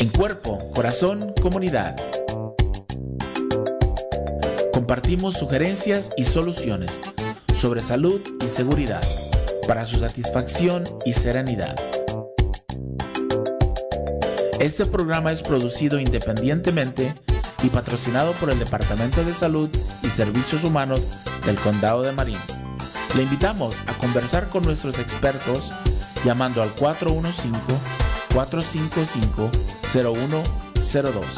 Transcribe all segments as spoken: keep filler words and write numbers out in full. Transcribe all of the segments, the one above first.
En Cuerpo, Corazón, Comunidad. Compartimos sugerencias y soluciones sobre salud y seguridad para su satisfacción y serenidad. Este programa es producido independientemente y patrocinado por el Departamento de Salud y Servicios Humanos del Condado de Marin. Le invitamos a conversar con nuestros expertos llamando al cuatro uno cinco, cuatro cinco cinco, cero uno cero dos.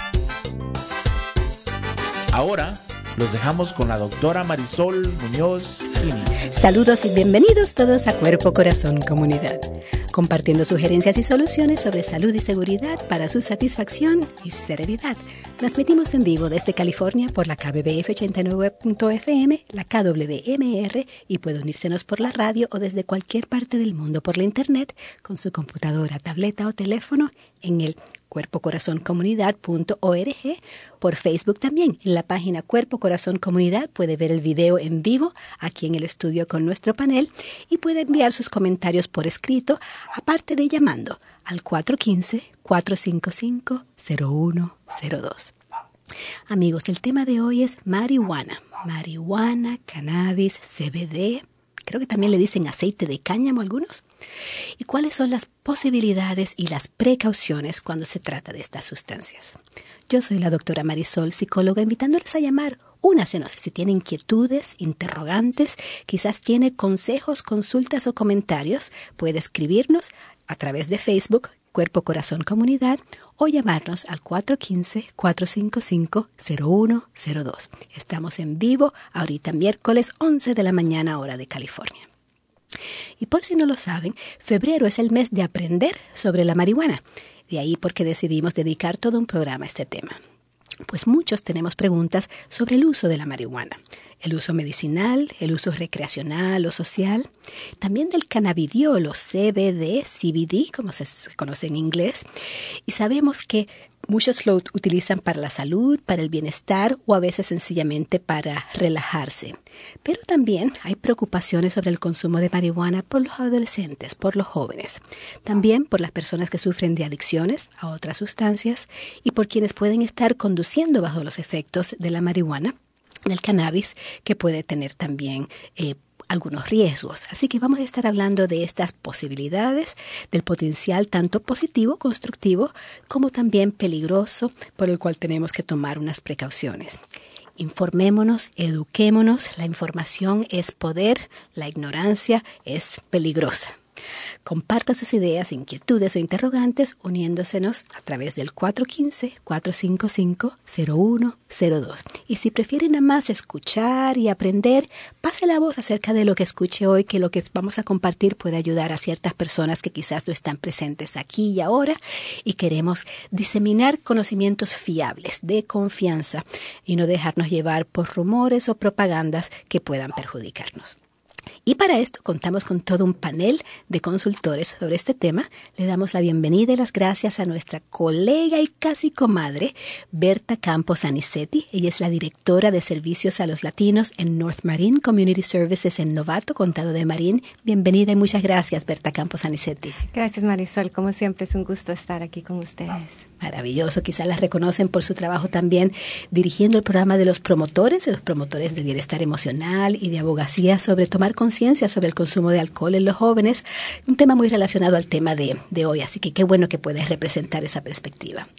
Ahora los dejamos con la doctora Marisol Muñoz Gini. Saludos y bienvenidos todos a Cuerpo, Corazón, Comunidad, compartiendo sugerencias y soluciones sobre salud y seguridad para su satisfacción y serenidad. Transmitimos en vivo desde California por la K B B F ochenta y nueve punto F M, la K W M R, y puede unírsenos por la radio o desde cualquier parte del mundo por la internet con su computadora, tableta o teléfono en el cuerpo corazón comunidad punto org. Por Facebook también, en la página Cuerpo Corazón Comunidad puede ver el video en vivo aquí en el estudio con nuestro panel y puede enviar sus comentarios por escrito, aparte de llamando al cuatro uno cinco, cuatro cinco cinco, cero uno cero dos. Amigos, el tema de hoy es marihuana. Marihuana, cannabis, C B D. Creo que también le dicen aceite de cáñamo a algunos. ¿Y cuáles son las posibilidades y las precauciones cuando se trata de estas sustancias? Yo soy la doctora Marisol, psicóloga, invitándoles a llamar. Únasenos si tiene inquietudes, interrogantes, quizás tiene consejos, consultas o comentarios. Puede escribirnos a través de Facebook, Cuerpo Corazón Comunidad, o llamarnos al cuatro uno cinco, cuatro cinco cinco, cero uno cero dos. Estamos en vivo ahorita miércoles once de la mañana, hora de California. Y por si no lo saben, febrero es el mes de aprender sobre la marihuana. De ahí porque decidimos dedicar todo un programa a este tema. Pues muchos tenemos preguntas sobre el uso de la marihuana, el uso medicinal, el uso recreacional o social, también del cannabidiol o C B D, C B D, como se conoce en inglés, y sabemos que muchos lo utilizan para la salud, para el bienestar o a veces sencillamente para relajarse. Pero también hay preocupaciones sobre el consumo de marihuana por los adolescentes, por los jóvenes. También por las personas que sufren de adicciones a otras sustancias y por quienes pueden estar conduciendo bajo los efectos de la marihuana, del cannabis, que puede tener también eh, algunos riesgos. Así que vamos a estar hablando de estas posibilidades, del potencial tanto positivo, constructivo, como también peligroso, por el cual tenemos que tomar unas precauciones. Informémonos, eduquémonos, la información es poder, la ignorancia es peligrosa. Comparta sus ideas, inquietudes o interrogantes uniéndosenos a través del cuatro uno cinco, cuatro cinco cinco, cero uno cero dos. Y si prefieren nada más escuchar y aprender, pase la voz acerca de lo que escuche hoy, que lo que vamos a compartir puede ayudar a ciertas personas que quizás no están presentes aquí y ahora y queremos diseminar conocimientos fiables, de confianza y no dejarnos llevar por rumores o propagandas que puedan perjudicarnos. Y para esto contamos con todo un panel de consultores sobre este tema. Le damos la bienvenida y las gracias a nuestra colega y casi comadre, Berta Campos Anicetti. Ella es la directora de Servicios a los Latinos en North Marin Community Services en Novato, Condado de Marin. Bienvenida y muchas gracias, Berta Campos Anicetti. Gracias, Marisol. Como siempre, es un gusto estar aquí con ustedes. Maravilloso. Quizás las reconocen por su trabajo también dirigiendo el programa de los promotores, de los promotores del bienestar emocional y de abogacía sobre tomar conciencia sobre el consumo de alcohol en los jóvenes. Un tema muy relacionado al tema de, de hoy, así que qué bueno que puedes representar esa perspectiva.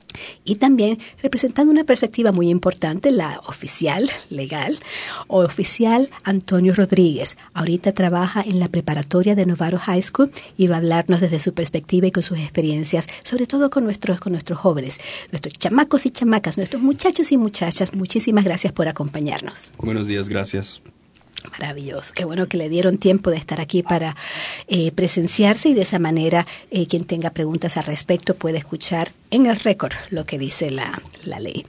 Y también representando una perspectiva muy importante, la oficial legal o oficial Antonio Rodríguez. Ahorita trabaja en la preparatoria de Novato High School y va a hablarnos desde su perspectiva y con sus experiencias, sobre todo con nuestros, con nuestros jóvenes, nuestros chamacos y chamacas, nuestros muchachos y muchachas. Muchísimas gracias por acompañarnos. Buenos días, gracias. Maravilloso, qué bueno que le dieron tiempo de estar aquí para eh, presenciarse y de esa manera eh, quien tenga preguntas al respecto puede escuchar en el récord lo que dice la, la ley.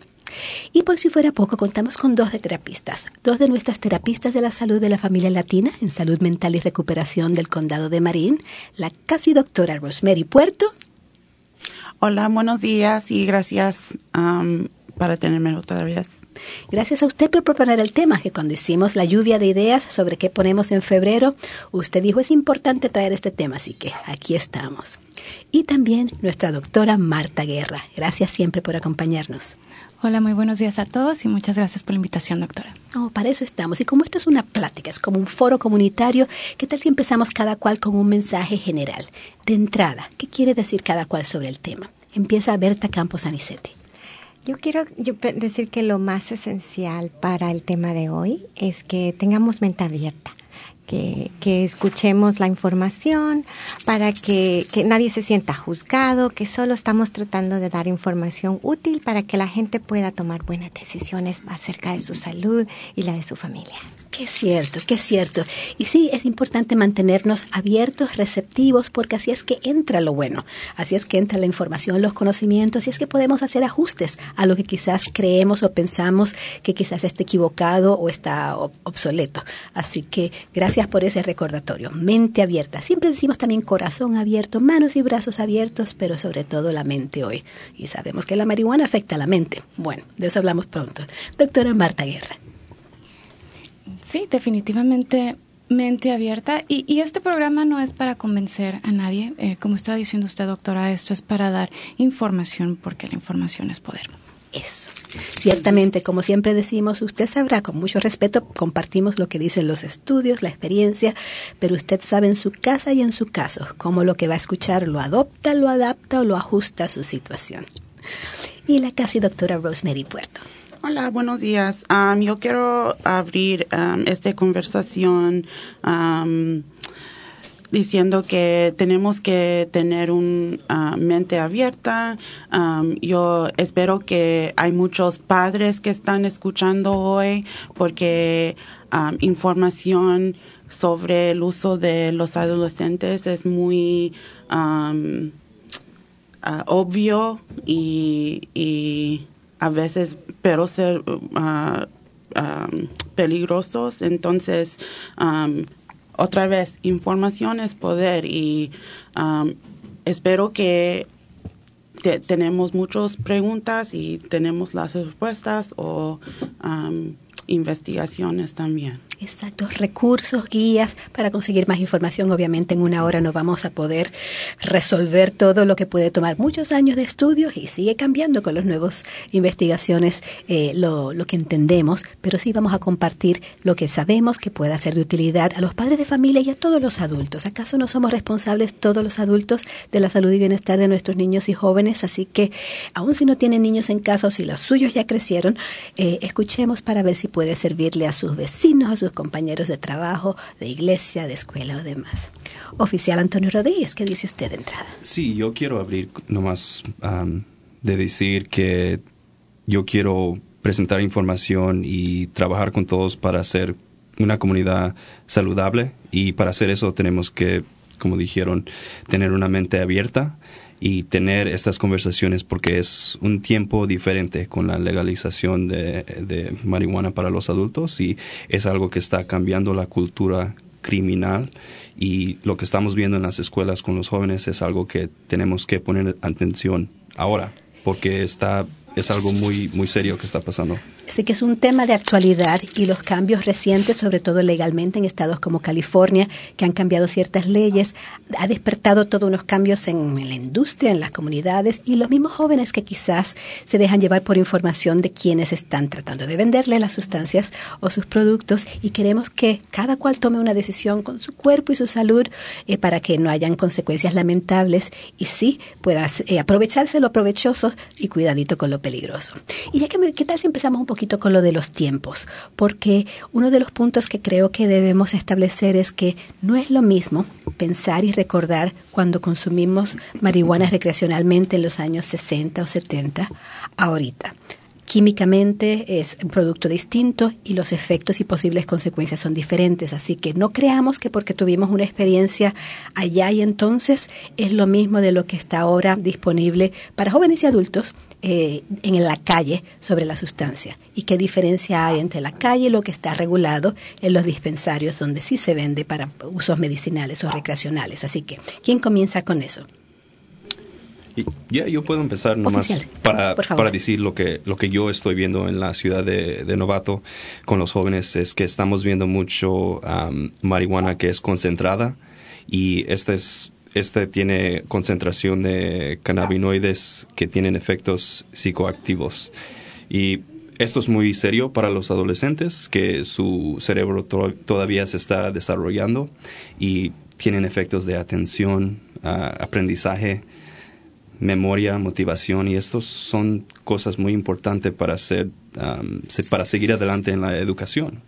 Y por si fuera poco, contamos con dos de terapistas, dos de nuestras terapistas de la salud de la familia latina en salud mental y recuperación del Condado de Marin, la casi doctora Rosemary Puerto. Hola, buenos días y gracias um, para tenerme otra vez. Gracias a usted por proponer el tema, que cuando hicimos la lluvia de ideas sobre qué ponemos en febrero, usted dijo es importante traer este tema, así que aquí estamos. Y también nuestra doctora Marta Guerra. Gracias siempre por acompañarnos. Hola, muy buenos días a todos y muchas gracias por la invitación, doctora. Oh, para eso estamos. Y como esto es una plática, es como un foro comunitario, ¿qué tal si empezamos cada cual con un mensaje general? De entrada, ¿qué quiere decir cada cual sobre el tema? Empieza Berta Campos Anicetti. Yo quiero yo decir que lo más esencial para el tema de hoy es que tengamos mente abierta. Que, que escuchemos la información para que, que nadie se sienta juzgado, que solo estamos tratando de dar información útil para que la gente pueda tomar buenas decisiones acerca de su salud y la de su familia. Qué cierto, qué cierto. Y sí, es importante mantenernos abiertos, receptivos, porque así es que entra lo bueno, así es que entra la información, los conocimientos, así es que podemos hacer ajustes a lo que quizás creemos o pensamos que quizás esté equivocado o está obsoleto. Así que gracias por ese recordatorio. Mente abierta. Siempre decimos también corazón abierto, manos y brazos abiertos, pero sobre todo la mente hoy. Y sabemos que la marihuana afecta a la mente. Bueno, de eso hablamos pronto. Doctora Marta Guerra. Sí, definitivamente mente abierta. Y, y este programa no es para convencer a nadie. Eh, como estaba diciendo usted, doctora, esto es para dar información, porque la información es poder. Eso. Ciertamente, como siempre decimos, usted sabrá, con mucho respeto, compartimos lo que dicen los estudios, la experiencia, pero usted sabe en su casa y en su caso cómo lo que va a escuchar lo adopta, lo adapta o lo ajusta a su situación. Y la casi doctora Rosemary Puerto. Hola, buenos días. Um, yo quiero abrir um, esta conversación um, diciendo que tenemos que tener una uh, mente abierta. Um, yo espero que hay muchos padres que están escuchando hoy porque um, información sobre el uso de los adolescentes es muy um, uh, obvio y, y a veces pero ser uh, um, peligrosos. Entonces, um, otra vez, información es poder y um, espero que te, tenemos muchas preguntas y tenemos las respuestas o um, investigaciones también. Exacto, recursos, guías para conseguir más información. Obviamente en una hora no vamos a poder resolver todo lo que puede tomar muchos años de estudios y sigue cambiando con las nuevas investigaciones eh, lo, lo que entendemos, pero sí vamos a compartir lo que sabemos que pueda ser de utilidad a los padres de familia y a todos los adultos. ¿Acaso no somos responsables todos los adultos de la salud y bienestar de nuestros niños y jóvenes? Así que aun si no tienen niños en casa o si los suyos ya crecieron, eh, escuchemos para ver si puede servirle a sus vecinos, a sus compañeros de trabajo, de iglesia, de escuela o demás. Oficial Antonio Rodríguez, ¿qué dice usted de entrada? Sí, yo quiero abrir nomás um, de decir que yo quiero presentar información y trabajar con todos para hacer una comunidad saludable, y para hacer eso tenemos que, como dijeron, tener una mente abierta y tener estas conversaciones, porque es un tiempo diferente con la legalización de, de marihuana para los adultos, y es algo que está cambiando la cultura criminal, y lo que estamos viendo en las escuelas con los jóvenes es algo que tenemos que poner atención ahora, porque está es algo muy muy serio que está pasando. Así que es un tema de actualidad, y los cambios recientes, sobre todo legalmente en estados como California, que han cambiado ciertas leyes, ha despertado todos unos cambios en, en la industria, en las comunidades, y los mismos jóvenes que quizás se dejan llevar por información de quienes están tratando de venderle las sustancias o sus productos, y queremos que cada cual tome una decisión con su cuerpo y su salud eh, para que no hayan consecuencias lamentables y sí pueda eh, aprovecharse lo provechoso y cuidadito con lo peligroso. Y ya que me, ¿qué tal si empezamos un poquito con lo de los tiempos? Porque uno de los puntos que creo que debemos establecer es que no es lo mismo pensar y recordar cuando consumimos marihuana recreacionalmente en los años sesenta o setenta ahorita. Químicamente es un producto distinto y los efectos y posibles consecuencias son diferentes. Así que no creamos que porque tuvimos una experiencia allá y entonces es lo mismo de lo que está ahora disponible para jóvenes y adultos eh, en la calle sobre la sustancia. ¿Y qué diferencia hay entre la calle y lo que está regulado en los dispensarios donde sí se vende para usos medicinales o recreacionales? Así que, ¿quién comienza con eso? Y ya yo puedo empezar nomás Oficial. para, Por favor. para decir lo que, lo que yo estoy viendo en la ciudad de, de Novato con los jóvenes es que estamos viendo mucho um, marihuana que es concentrada y este es este tiene concentración de cannabinoides que tienen efectos psicoactivos. Y esto es muy serio para los adolescentes, que su cerebro to- todavía se está desarrollando y tienen efectos de atención, uh, aprendizaje, memoria, motivación, y estos son cosas muy importantes para hacer, um, se, para seguir adelante en la educación.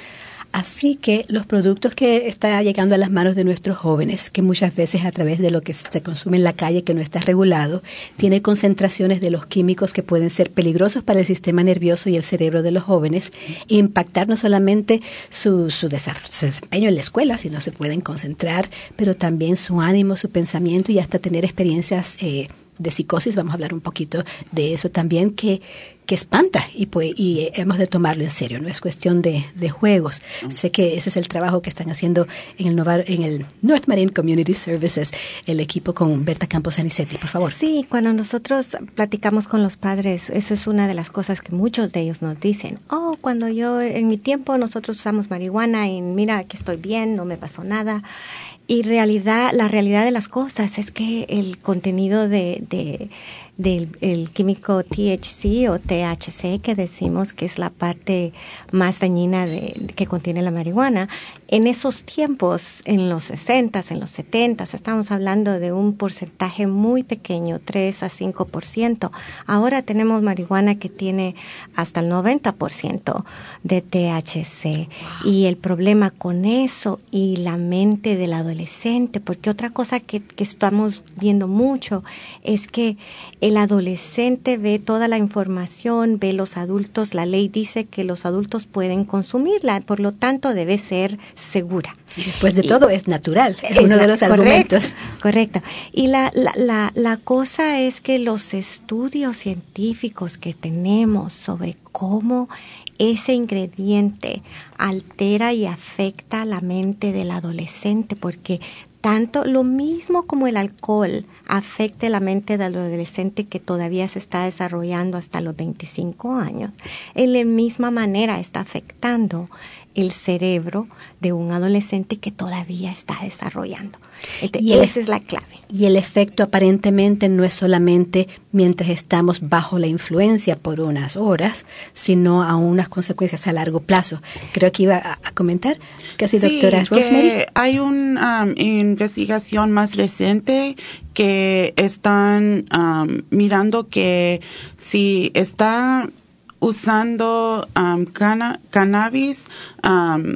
Así que los productos que están llegando a las manos de nuestros jóvenes, que muchas veces a través de lo que se consume en la calle, que no está regulado, tiene concentraciones de los químicos que pueden ser peligrosos para el sistema nervioso y el cerebro de los jóvenes, e impactar no solamente su, su, desarrollo, su desempeño en la escuela, sino se pueden concentrar, pero también su ánimo, su pensamiento y hasta tener experiencias eh, de psicosis. Vamos a hablar un poquito de eso también, que, que espanta y, pues, y hemos de tomarlo en serio. No es cuestión de, de juegos. Sé que ese es el trabajo que están haciendo en el, Nova, en el North Marine Community Services, el equipo con Berta Campos Anicetti, por favor. Sí, cuando nosotros platicamos con los padres, eso es una de las cosas que muchos de ellos nos dicen. Oh, cuando yo, en mi tiempo, nosotros usamos marihuana y mira, aquí estoy bien, no me pasó nada. Y realidad, la realidad de las cosas es que el contenido de, de del el químico T H C o T H C, que decimos que es la parte más dañina de, que contiene la marihuana, en esos tiempos, en los sesentas, en los setentas, estamos hablando de un porcentaje muy pequeño, tres a cinco por ciento. Ahora tenemos marihuana que tiene hasta el noventa por ciento de T H C. Wow. Y el problema con eso y la mente del adolescente, porque otra cosa que, que estamos viendo mucho es que el adolescente ve toda la información, ve los adultos, la ley dice que los adultos pueden consumirla, por lo tanto debe ser segura. Y después de todo, y, es natural, es uno de los correcto, argumentos. Correcto. Y la, la, la, la cosa es que los estudios científicos que tenemos sobre cómo ese ingrediente altera y afecta la mente del adolescente, porque tanto lo mismo como el alcohol afecte la mente del adolescente que todavía se está desarrollando hasta los veinticinco años, en la misma manera está afectando el cerebro de un adolescente que todavía está desarrollando. Entonces, y esa es la clave. Y el efecto aparentemente no es solamente mientras estamos bajo la influencia por unas horas, sino a unas consecuencias a largo plazo. Creo que iba a, a comentar, casi sí, doctora Rosemary. Que hay una um, investigación más reciente que están um, mirando que si está usando um, cana- cannabis um,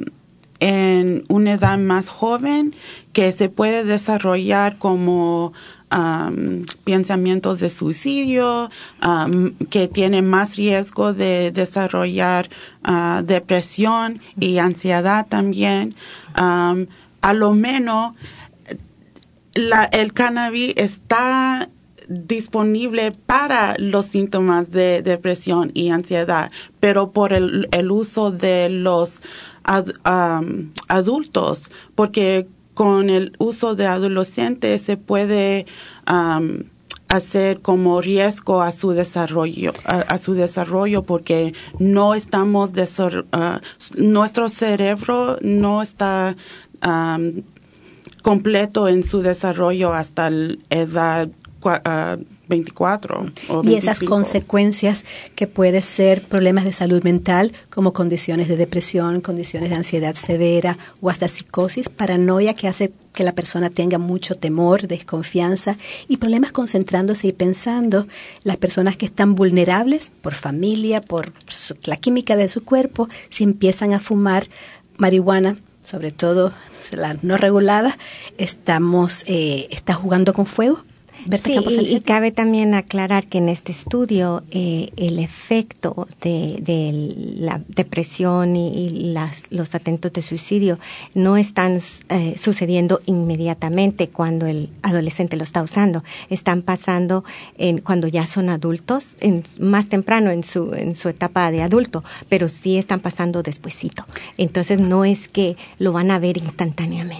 en una edad más joven, que se puede desarrollar como um, pensamientos de suicidio, um, que tiene más riesgo de desarrollar uh, depresión y ansiedad también. Um, a lo menos la, el cannabis está disponible para los síntomas de depresión y ansiedad, pero por el, el uso de los ad, um, adultos, porque con el uso de adolescentes se puede um, hacer como riesgo a su desarrollo, a, a su desarrollo, porque no estamos desor- uh, nuestro cerebro no está um, completo en su desarrollo hasta la edad Uh, veinticuatro o veinticinco. Y esas consecuencias que puede ser problemas de salud mental como condiciones de depresión, condiciones de ansiedad severa o hasta psicosis, paranoia que hace que la persona tenga mucho temor, desconfianza y problemas concentrándose y pensando. Las personas que están vulnerables por familia, por su, la química de su cuerpo, si empiezan a fumar marihuana, sobre todo la no regulada, estamos eh, está jugando con fuego. Sí, y, y cabe también aclarar que en este estudio eh, el efecto de, de la depresión y, y las, los atentos de suicidio no están eh, sucediendo inmediatamente cuando el adolescente lo está usando. Están pasando en, cuando ya son adultos, en, más temprano en su, en su etapa de adulto, pero sí están pasando despuesito. Entonces no es que lo van a ver instantáneamente.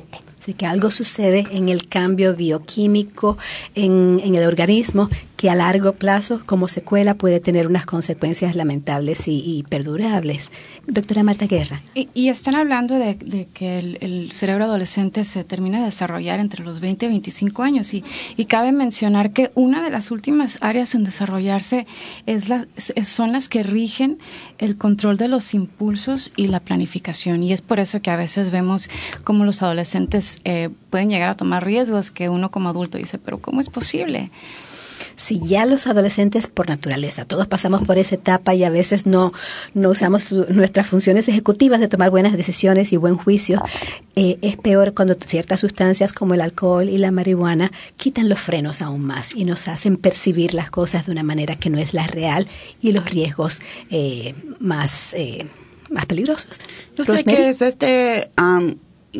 de que algo sucede en el cambio bioquímico en, en el organismo que a largo plazo, como secuela, puede tener unas consecuencias lamentables y, y perdurables. Doctora Marta Guerra. Y, y están hablando de, de que el, el cerebro adolescente se termina de desarrollar entre los veinte y veinticinco años y, y cabe mencionar que una de las últimas áreas en desarrollarse es la, es, son las que rigen el control de los impulsos y la planificación, y es por eso que a veces vemos cómo los adolescentes eh, pueden llegar a tomar riesgos que uno como adulto dice, pero ¿cómo es posible? Si ya los adolescentes por naturaleza, todos pasamos por esa etapa y a veces no, no usamos su, nuestras funciones ejecutivas de tomar buenas decisiones y buen juicio, eh, es peor cuando ciertas sustancias como el alcohol y la marihuana quitan los frenos aún más y nos hacen percibir las cosas de una manera que no es la real y los riesgos eh, más, eh, más peligrosos. Yo sé que es este... Um,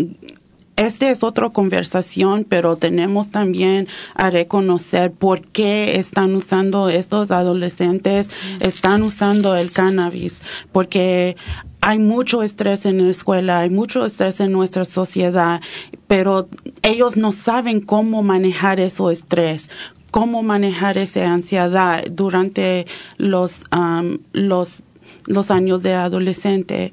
Esta es otra conversación, pero tenemos también a reconocer por qué están usando estos adolescentes, están usando el cannabis, porque hay mucho estrés en la escuela, hay mucho estrés en nuestra sociedad, pero ellos no saben cómo manejar ese estrés, cómo manejar esa ansiedad durante los, um, los los años de adolescente.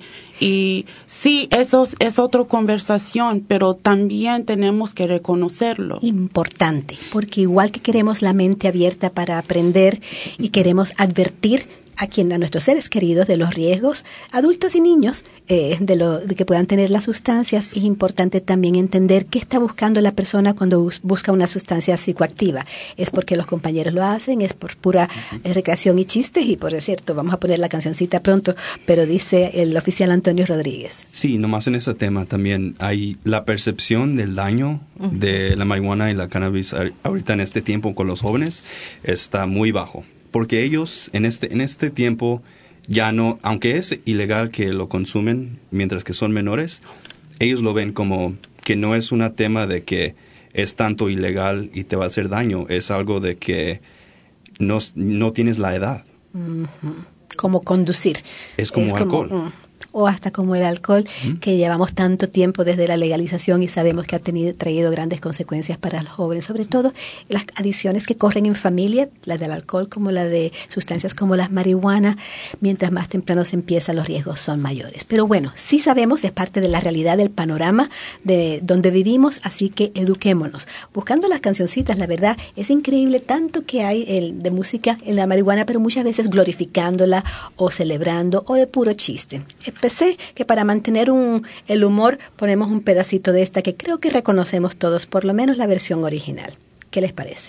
Y sí, eso es otra conversación, pero también tenemos que reconocerlo. Importante, porque igual que queremos la mente abierta para aprender y queremos advertir a quien a nuestros seres queridos de los riesgos, adultos y niños, eh, de lo de que puedan tener las sustancias, es importante también entender qué está buscando la persona cuando bus, busca una sustancia psicoactiva. Es porque los compañeros lo hacen, es por pura eh, recreación y chistes, y por cierto, vamos a poner la cancioncita pronto, pero dice el oficial Antonio Rodríguez. Sí, nomás en ese tema también hay la percepción del daño uh-huh. de la marihuana y la cannabis ahorita en este tiempo con los jóvenes está muy bajo. Porque ellos en este en este tiempo ya no, aunque es ilegal que lo consumen mientras que son menores, ellos lo ven como que no es un tema de que es tanto ilegal y te va a hacer daño, es algo de que no, no tienes la edad. Uh-huh. Como conducir. Es como es alcohol. Como, uh, o hasta como el alcohol, ¿Mm? que llevamos tanto tiempo desde la legalización y sabemos que ha tenido, traído grandes consecuencias para los jóvenes, sobre todo las adicciones que corren en familia, la del alcohol como la de sustancias como las marihuana, mientras más temprano se empieza los riesgos son mayores. Pero bueno, sí sabemos, es parte de la realidad del panorama de donde vivimos, así que eduquémonos. Buscando las cancioncitas, la verdad, es increíble tanto que hay el, de música en la marihuana, pero muchas veces glorificándola o celebrando o de puro chiste. Pensé que para mantener un, el humor ponemos un pedacito de esta que creo que reconocemos todos, por lo menos la versión original. ¿Qué les parece?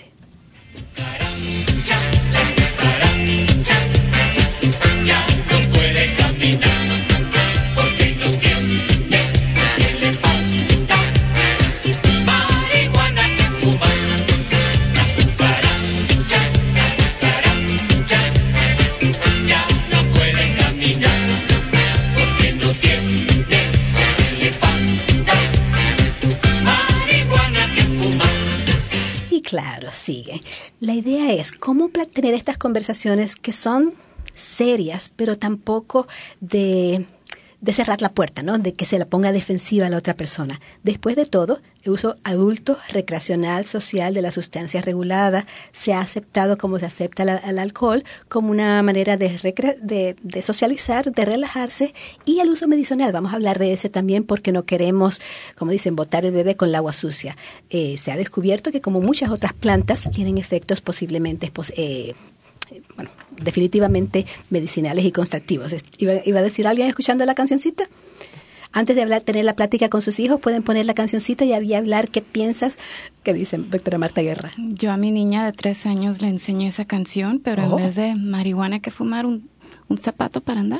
Ya no puede caminar porque no tiene que le falta marihuana que fumar. La cucaracha, la cucaracha ya no puede caminar. No tiene que le falta marihuana que fumar. Y claro, sigue. La idea es cómo tener estas conversaciones que son serias, pero tampoco de, de cerrar la puerta, ¿no? De que se la ponga defensiva a la otra persona. Después de todo, el uso adulto, recreacional, social de las sustancias reguladas se ha aceptado como se acepta la, el alcohol como una manera de, recre- de, de socializar, de relajarse, y el uso medicinal. Vamos a hablar de ese también porque no queremos, como dicen, botar el bebé con el agua sucia. Eh, se ha descubierto que como muchas otras plantas tienen efectos posiblemente eh, bueno, definitivamente medicinales y constructivos. ¿Iba, iba a decir alguien escuchando la cancioncita? Antes de hablar, tener la plática con sus hijos, pueden poner la cancioncita y hablar qué piensas. ¿Qué dicen, doctora Marta Guerra? Yo a mi niña de tres años le enseñé esa canción, pero oh. en vez de marihuana que fumar, un, un zapato para andar.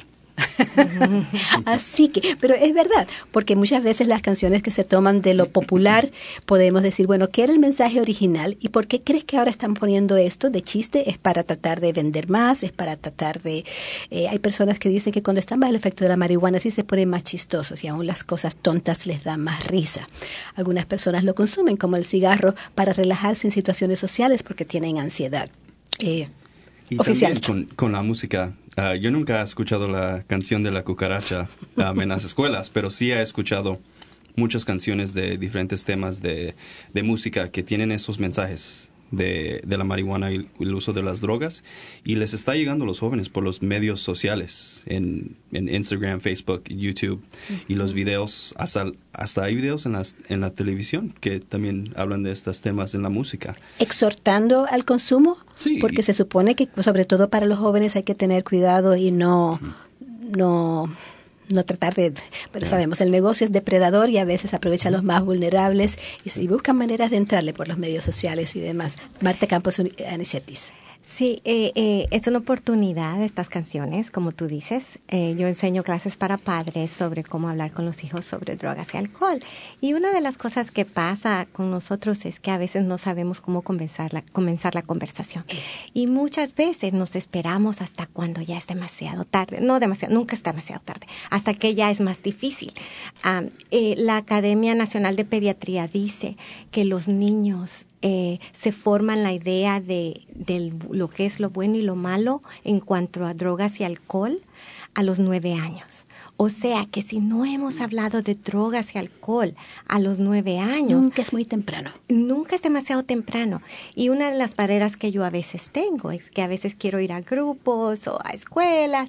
Así que, pero es verdad, porque muchas veces las canciones que se toman de lo popular, podemos decir, bueno, ¿qué era el mensaje original? ¿Y por qué crees que ahora están poniendo esto de chiste? Es para tratar de vender más, es para tratar de... Eh, hay personas que dicen que cuando están bajo el efecto de la marihuana sí se ponen más chistosos y aún las cosas tontas les dan más risa. Algunas personas lo consumen como el cigarro para relajarse en situaciones sociales porque tienen ansiedad. Eh, y oficial. También con, con la música. Uh, yo nunca he escuchado la canción de la cucaracha um, en las escuelas, pero sí he escuchado muchas canciones de diferentes temas de, de música que tienen esos mensajes de, de la marihuana y el uso de las drogas, y les está llegando a los jóvenes por los medios sociales, en, en Instagram, Facebook, YouTube, uh-huh. y los videos, hasta, hasta hay videos en, las, en la televisión que también hablan de estos temas en la música. ¿Exhortando al consumo? Sí. Porque se supone que, sobre todo para los jóvenes, hay que tener cuidado y no... Uh-huh. no no tratar de, pero yeah. sabemos, el negocio es depredador y a veces aprovecha a los más vulnerables y, y buscan maneras de entrarle por los medios sociales y demás. Marta Campos Anicetis. Sí, eh, eh, es una oportunidad estas canciones, como tú dices. Eh, yo enseño clases para padres sobre cómo hablar con los hijos sobre drogas y alcohol. Y una de las cosas que pasa con nosotros es que a veces no sabemos cómo comenzar la, comenzar la conversación. Y muchas veces nos esperamos hasta cuando ya es demasiado tarde. No demasiado, nunca es demasiado tarde, hasta que ya es más difícil. Um, eh, la Academia Nacional de Pediatría dice que los niños Eh, se forman la idea de, de lo que es lo bueno y lo malo en cuanto a drogas y alcohol a los nueve años. O sea que si no hemos hablado de drogas y alcohol a los nueve años... Nunca es muy temprano. Nunca es demasiado temprano. Y una de las barreras que yo a veces tengo es que a veces quiero ir a grupos o a escuelas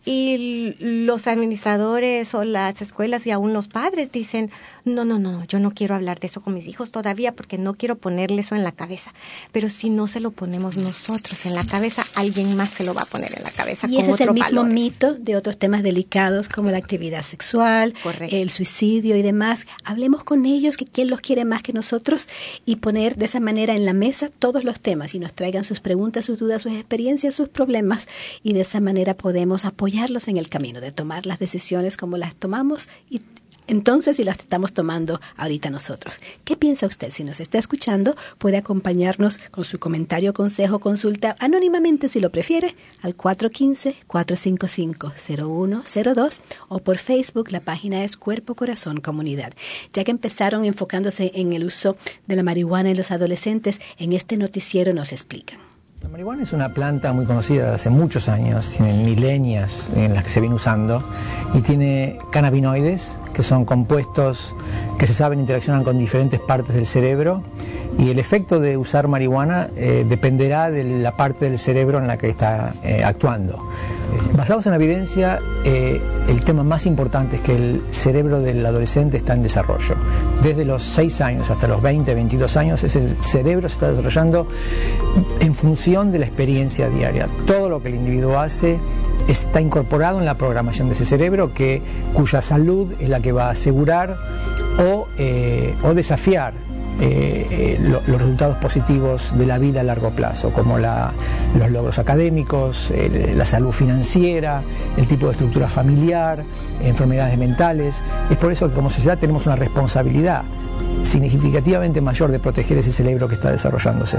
y los administradores o las escuelas y aún los padres dicen, no, no, no, yo no quiero hablar de eso con mis hijos todavía porque no quiero ponerle eso en la cabeza. Pero si no se lo ponemos nosotros en la cabeza, alguien más se lo va a poner en la cabeza. Y con ese es el mismo valores. mito de otros temas delicados como la actividad sexual, Correcto. El suicidio y demás. Hablemos con ellos, que quién los quiere más que nosotros, y poner de esa manera en la mesa todos los temas y nos traigan sus preguntas, sus dudas, sus experiencias, sus problemas, y de esa manera podemos apoyarlos en el camino de tomar las decisiones como las tomamos y entonces, si las estamos tomando ahorita nosotros. ¿Qué piensa usted? Si nos está escuchando, puede acompañarnos con su comentario, consejo, consulta, anónimamente si lo prefiere, al cuatro uno cinco, cuatro cinco cinco, cero uno cero dos o por Facebook, la página es Cuerpo Corazón Comunidad. Ya que empezaron enfocándose en el uso de la marihuana en los adolescentes, en este noticiero nos explican. La marihuana es una planta muy conocida desde hace muchos años, tiene milenias en las que se viene usando y tiene cannabinoides, que son compuestos que se saben interaccionan con diferentes partes del cerebro, y el efecto de usar marihuana eh, dependerá de la parte del cerebro en la que está eh, actuando. Basados en la evidencia, eh, el tema más importante es que el cerebro del adolescente está en desarrollo. Desde los seis años hasta los veinte, veintidós años, ese cerebro se está desarrollando en función de la experiencia diaria. Todo lo que el individuo hace está incorporado en la programación de ese cerebro, que, cuya salud es la que va a asegurar o, eh, o desafiar Eh, eh, lo, los resultados positivos de la vida a largo plazo, como la, los logros académicos, el, la salud financiera, el tipo de estructura familiar, enfermedades mentales. Es por eso que como sociedad tenemos una responsabilidad significativamente mayor de proteger ese cerebro que está desarrollándose.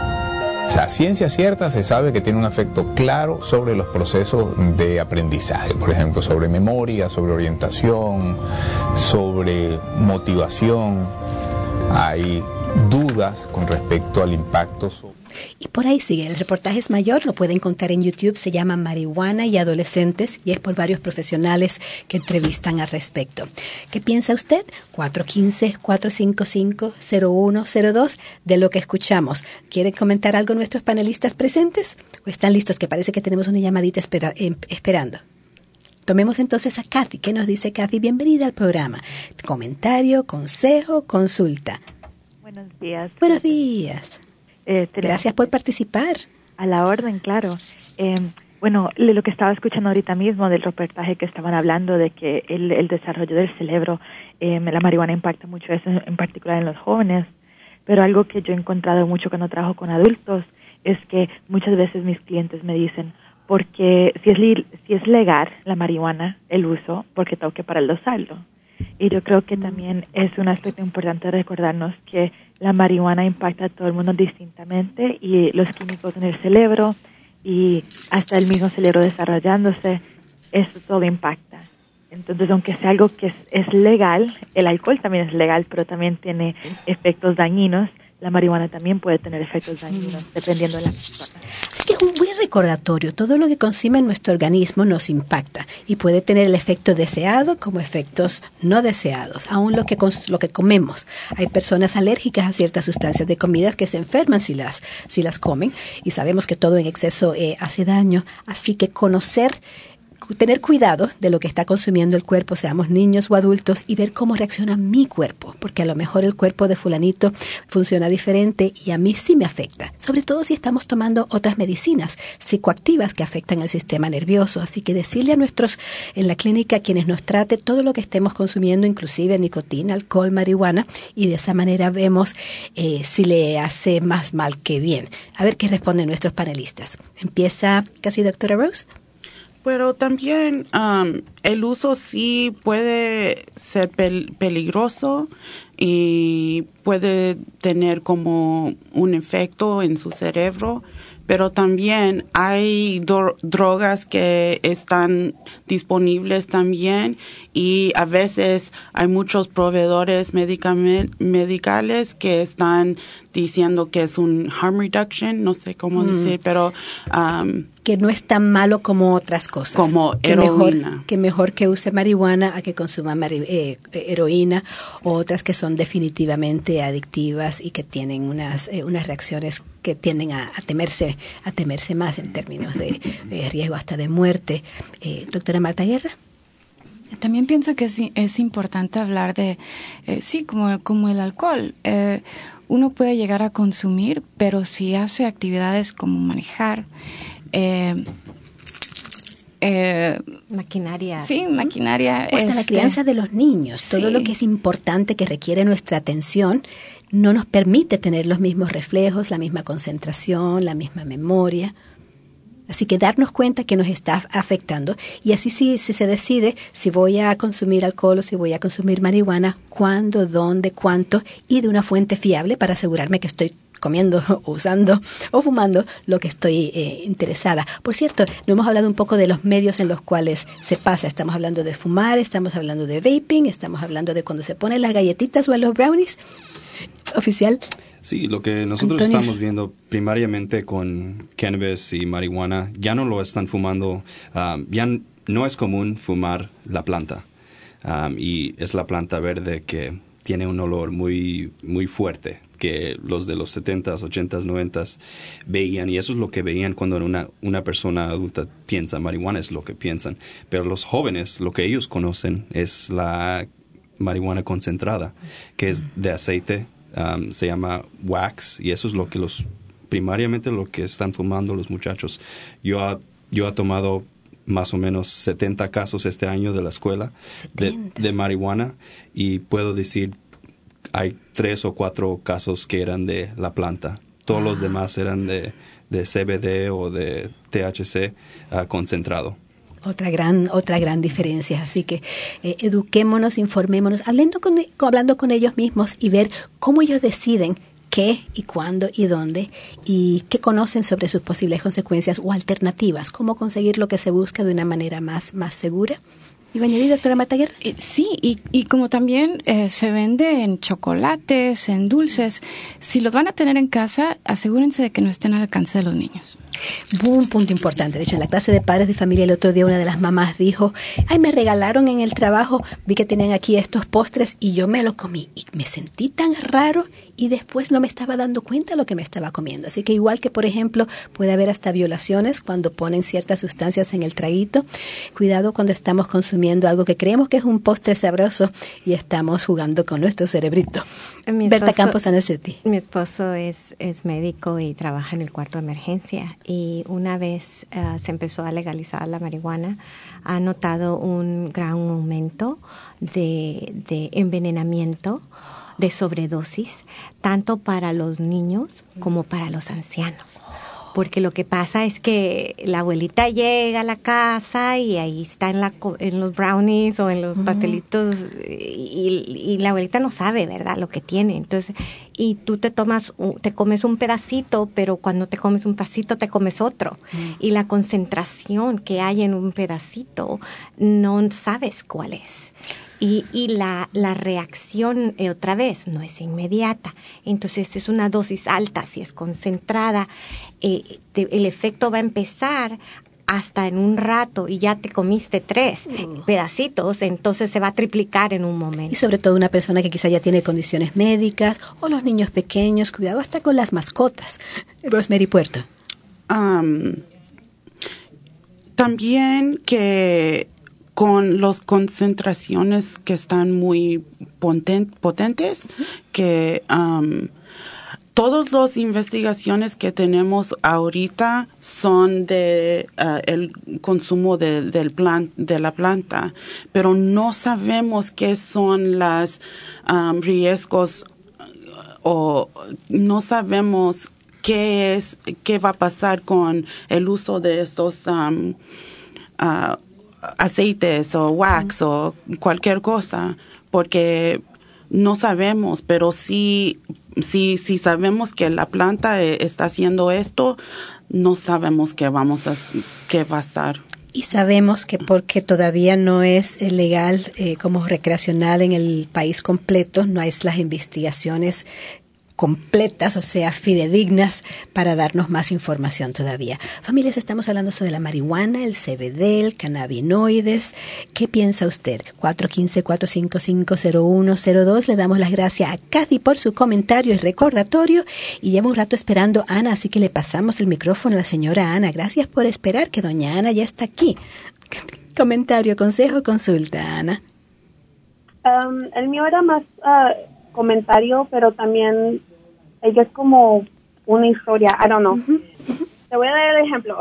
O sea, ciencia cierta se sabe que tiene un efecto claro sobre los procesos de aprendizaje, por ejemplo, sobre memoria, sobre orientación, sobre motivación. Hay dudas con respecto al impacto. Y por ahí sigue, el reportaje es mayor, lo pueden encontrar en YouTube, se llama Marihuana y Adolescentes y es por varios profesionales que entrevistan al respecto. ¿Qué piensa usted? cuatro uno cinco, cuatro cinco cinco, cero uno cero dos de lo que escuchamos. ¿Quieren comentar algo nuestros panelistas presentes? ¿O están listos? Que parece que tenemos una llamadita espera, eh, esperando. Tomemos entonces a Kathy. ¿Qué nos dice Kathy? Bienvenida al programa. Comentario, consejo, consulta. Buenos días. Buenos días. Eh, Gracias por participar. A la orden, claro. Eh, bueno, lo que estaba escuchando ahorita mismo del reportaje que estaban hablando de que el, el desarrollo del cerebro, eh, la marihuana impacta mucho eso, en particular en los jóvenes. Pero algo que yo he encontrado mucho cuando trabajo con adultos es que muchas veces mis clientes me dicen, porque si es, li- si es legal la marihuana, el uso, porque tengo que parar de usarlo. Y yo creo que también es un aspecto importante recordarnos que la marihuana impacta a todo el mundo distintamente y los químicos en el cerebro y hasta el mismo cerebro desarrollándose, eso todo impacta. Entonces, aunque sea algo que es, es legal, el alcohol también es legal, pero también tiene efectos dañinos, la marihuana también puede tener efectos dañinos dependiendo de la persona. Así que es un buen recordatorio, todo lo que consume en nuestro organismo nos impacta y puede tener el efecto deseado como efectos no deseados, aún lo que, lo que comemos. Hay personas alérgicas a ciertas sustancias de comidas que se enferman si las, si las comen, y sabemos que todo en exceso eh, hace daño, así que conocer, tener cuidado de lo que está consumiendo el cuerpo, seamos niños o adultos, y ver cómo reacciona mi cuerpo, porque a lo mejor el cuerpo de fulanito funciona diferente y a mí sí me afecta, sobre todo si estamos tomando otras medicinas psicoactivas que afectan al sistema nervioso. Así que decirle a nuestros, en la clínica, a quienes nos trate, todo lo que estemos consumiendo, inclusive nicotina, alcohol, marihuana, y de esa manera vemos eh, si le hace más mal que bien. A ver qué responden nuestros panelistas. Empieza casi doctora Rose. Pero también um, el uso sí puede ser pel- peligroso y puede tener como un efecto en su cerebro, pero también hay do- drogas que están disponibles también, y a veces hay muchos proveedores medicament- medicales que están diciendo que es un harm reduction, no sé cómo mm. decir, pero um, que no es tan malo como otras cosas. Como que heroína. Mejor, que mejor que use marihuana a que consuma mari- eh, heroína, o otras que son definitivamente adictivas y que tienen unas eh, unas reacciones que tienden a, a temerse a temerse más en términos de, de riesgo hasta de muerte. Eh, doctora Marta Guerra. También pienso que es, es importante hablar de, eh, sí, como, como el alcohol. Eh, uno puede llegar a consumir, pero si hace actividades como manejar, eh, eh, maquinaria. Sí, maquinaria. O hasta este, la crianza de los niños. Todo sí. lo que es importante, que requiere nuestra atención, no nos permite tener los mismos reflejos, la misma concentración, la misma memoria. Así que darnos cuenta que nos está afectando, y así si, si se decide si voy a consumir alcohol o si voy a consumir marihuana, cuándo, dónde, cuánto, y de una fuente fiable para asegurarme que estoy comiendo, o usando o fumando lo que estoy eh, interesada. Por cierto, no hemos hablado un poco de los medios en los cuales se pasa. Estamos hablando de fumar, estamos hablando de vaping, estamos hablando de cuando se ponen las galletitas o en los brownies. Oficial. Sí, lo que nosotros Antonio. estamos viendo primariamente con cannabis y marihuana, ya no lo están fumando, um, ya n- no es común fumar la planta, um, y es la planta verde que tiene un olor muy, muy fuerte, que los de los setentas, ochentas, noventas veían, y eso es lo que veían cuando una, una persona adulta piensa marihuana, es lo que piensan. Pero los jóvenes, lo que ellos conocen es la marihuana concentrada, que es de aceite. Um, se llama wax, y eso es lo que los primariamente lo que están fumando los muchachos. Yo ha, yo he tomado más o menos setenta casos este año de la escuela de, de marihuana, y puedo decir hay tres o cuatro casos que eran de la planta. Todos ah. los demás eran de, de C B D o de T H C uh, concentrado. Otra gran, otra gran diferencia. Así que eh, eduquémonos, informémonos, hablando con, hablando con ellos mismos y ver cómo ellos deciden qué y cuándo y dónde, y qué conocen sobre sus posibles consecuencias o alternativas, cómo conseguir lo que se busca de una manera más, más segura. ¿Iba a añadir, doctora Marta Guerra? Eh, sí, y, y como también eh, se vende en chocolates, en dulces, si los van a tener en casa, asegúrense de que no estén al alcance de los niños. Un punto importante. De hecho, en la clase de padres de familia el otro día una de las mamás dijo, ay, me regalaron en el trabajo, vi que tenían aquí estos postres y yo me los comí. Y me sentí tan raro y después no me estaba dando cuenta de lo que me estaba comiendo. Así que igual que, por ejemplo, puede haber hasta violaciones cuando ponen ciertas sustancias en el traguito. Cuidado cuando estamos consumiendo algo que creemos que es un postre sabroso y estamos jugando con nuestro cerebrito. Mi Berta esposo, Campos Anacetti. Mi esposo es, es médico y trabaja en el cuarto de emergencia. Y una vez uh, se empezó a legalizar la marihuana, ha notado un gran aumento de, de envenenamiento, de sobredosis, tanto para los niños como para los ancianos. Porque lo que pasa es que la abuelita llega a la casa y ahí está en, la, en los brownies o en los uh-huh. pastelitos y, y la abuelita no sabe, ¿verdad?, lo que tiene. Entonces, y tú te tomas, te comes un pedacito, pero cuando te comes un pedacito te comes otro. Uh-huh. Y la concentración que hay en un pedacito no sabes cuál es. Y, y la, la reacción, eh, otra vez, no es inmediata. Entonces es una dosis alta, si es concentrada, eh, te, el efecto va a empezar hasta en un rato y ya te comiste tres uh. pedacitos, entonces se va a triplicar en un momento. Y sobre todo una persona que quizá ya tiene condiciones médicas o los niños pequeños, cuidado hasta con las mascotas. Rosemary Puerto. Um, también que con las concentraciones que están muy poten- potentes, que um, todas las investigaciones que tenemos ahorita son de uh, el consumo de, del plan, de la planta, pero no sabemos qué son los um, riesgos o no sabemos qué es, qué va a pasar con el uso de estos um, uh, aceites o wax o cualquier cosa, porque no sabemos, pero sí, sí, sí sabemos que la planta está haciendo esto, no sabemos qué vamos a, qué va a estar. Y sabemos que porque todavía no es legal eh, como recreacional en el país completo, no hay las investigaciones completas, o sea, fidedignas, para darnos más información todavía. Familias, estamos hablando sobre la marihuana, el C B D, el cannabinoides. ¿Qué piensa usted? cuatro uno cinco, cuatro cinco cinco, cero uno cero dos. Le damos las gracias a Kathy por su comentario y recordatorio. Y lleva un rato esperando a Ana, así que le pasamos el micrófono a la señora Ana. Gracias por esperar, que doña Ana ya está aquí. Comentario, consejo, consulta, Ana. Um, el mío era más uh, comentario, pero también ella es como una historia, I don't know. Uh-huh. Te voy a dar el ejemplo.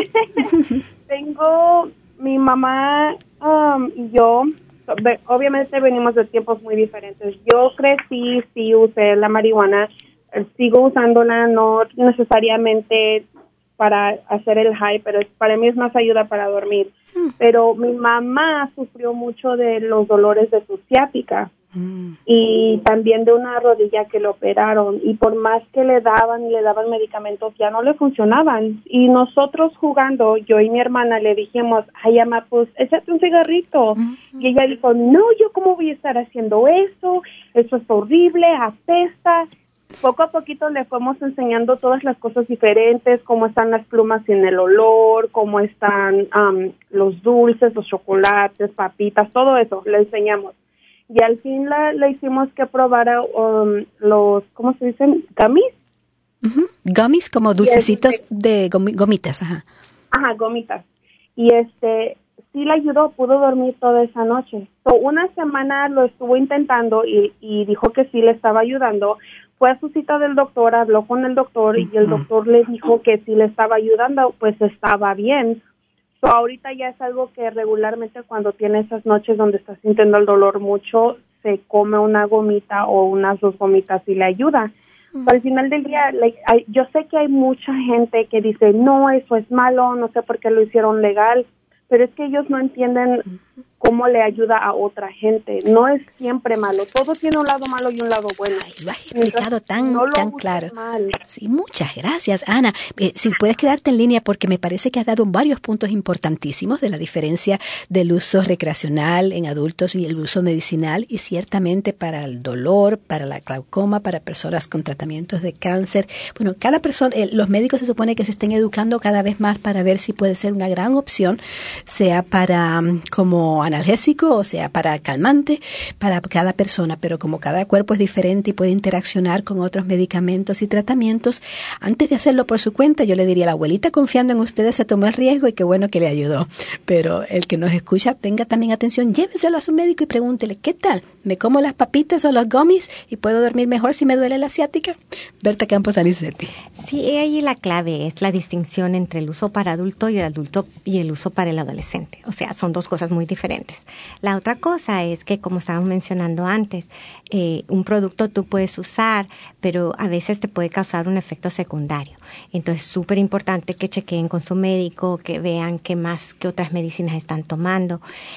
Tengo mi mamá um, y yo, obviamente venimos de tiempos muy diferentes. Yo crecí, sí usé la marihuana, sigo usándola, no necesariamente para hacer el high, pero para mí es más ayuda para dormir. Mm. Pero mi mamá sufrió mucho de los dolores de su ciática. Mm. Y también de una rodilla que le operaron, y por más que le daban y le daban medicamentos ya no le funcionaban, y nosotros jugando, yo y mi hermana le dijimos, ay mamá, pues échate un cigarrito. Mm-hmm. Y ella dijo, no, yo cómo voy a estar haciendo eso, eso es horrible, apesta. Poco a poquito le fuimos enseñando todas las cosas diferentes, cómo están las plumas sin el olor, cómo están um, los dulces, los chocolates, papitas, todo eso le enseñamos. Y al fin la, le hicimos que probara um, los, ¿cómo se dicen? ¿Gummies? Uh-huh. Gummies, como dulcecitos este, de gomi- gomitas, ajá. Ajá, gomitas. Y este, sí le ayudó, pudo dormir toda esa noche. So, una semana lo estuvo intentando y, y dijo que sí le estaba ayudando. Fue a su cita del doctor, habló con el doctor uh-huh. y el doctor le dijo que si le estaba ayudando, pues estaba bien. So, ahorita ya es algo que regularmente cuando tiene esas noches donde está sintiendo el dolor mucho, se come una gomita o unas dos gomitas y le ayuda. Uh-huh. So, al final del día, like, hay, yo sé que hay mucha gente que dice, no, eso es malo, no sé por qué lo hicieron legal, pero es que ellos no entienden cómo le ayuda a otra gente. No es siempre malo. Todo tiene un lado malo y un lado bueno. Ay, lo has explicado tan, no tan claro. Mal. Sí, muchas gracias, Ana. Eh, si puedes quedarte en línea, porque me parece que has dado varios puntos importantísimos de la diferencia del uso recreacional en adultos y el uso medicinal, y ciertamente para el dolor, para la glaucoma, para personas con tratamientos de cáncer. Bueno, cada persona, eh, los médicos se supone que se estén educando cada vez más para ver si puede ser una gran opción, sea para um, como analgésico o sea para calmante, para cada persona, pero como cada cuerpo es diferente y puede interaccionar con otros medicamentos y tratamientos, antes de hacerlo por su cuenta, yo le diría a la abuelita, confiando en ustedes, se tomó el riesgo y qué bueno que le ayudó. Pero el que nos escucha, tenga también atención, lléveselo a su médico y pregúntele, ¿qué tal? ¿Me como las papitas o los gummies y puedo dormir mejor si me duele la ciática? Berta Campos Anicetti. Sí, ahí la clave es la distinción entre el uso para adulto y el adulto y el uso para el adolescente. O sea, son dos cosas muy diferentes. La otra cosa es que, como estábamos mencionando antes, eh, un producto tú puedes usar, pero a veces te puede causar un efecto secundario. Entonces, es súper importante que chequeen con su médico, que vean qué más, qué otras medicinas están tomando.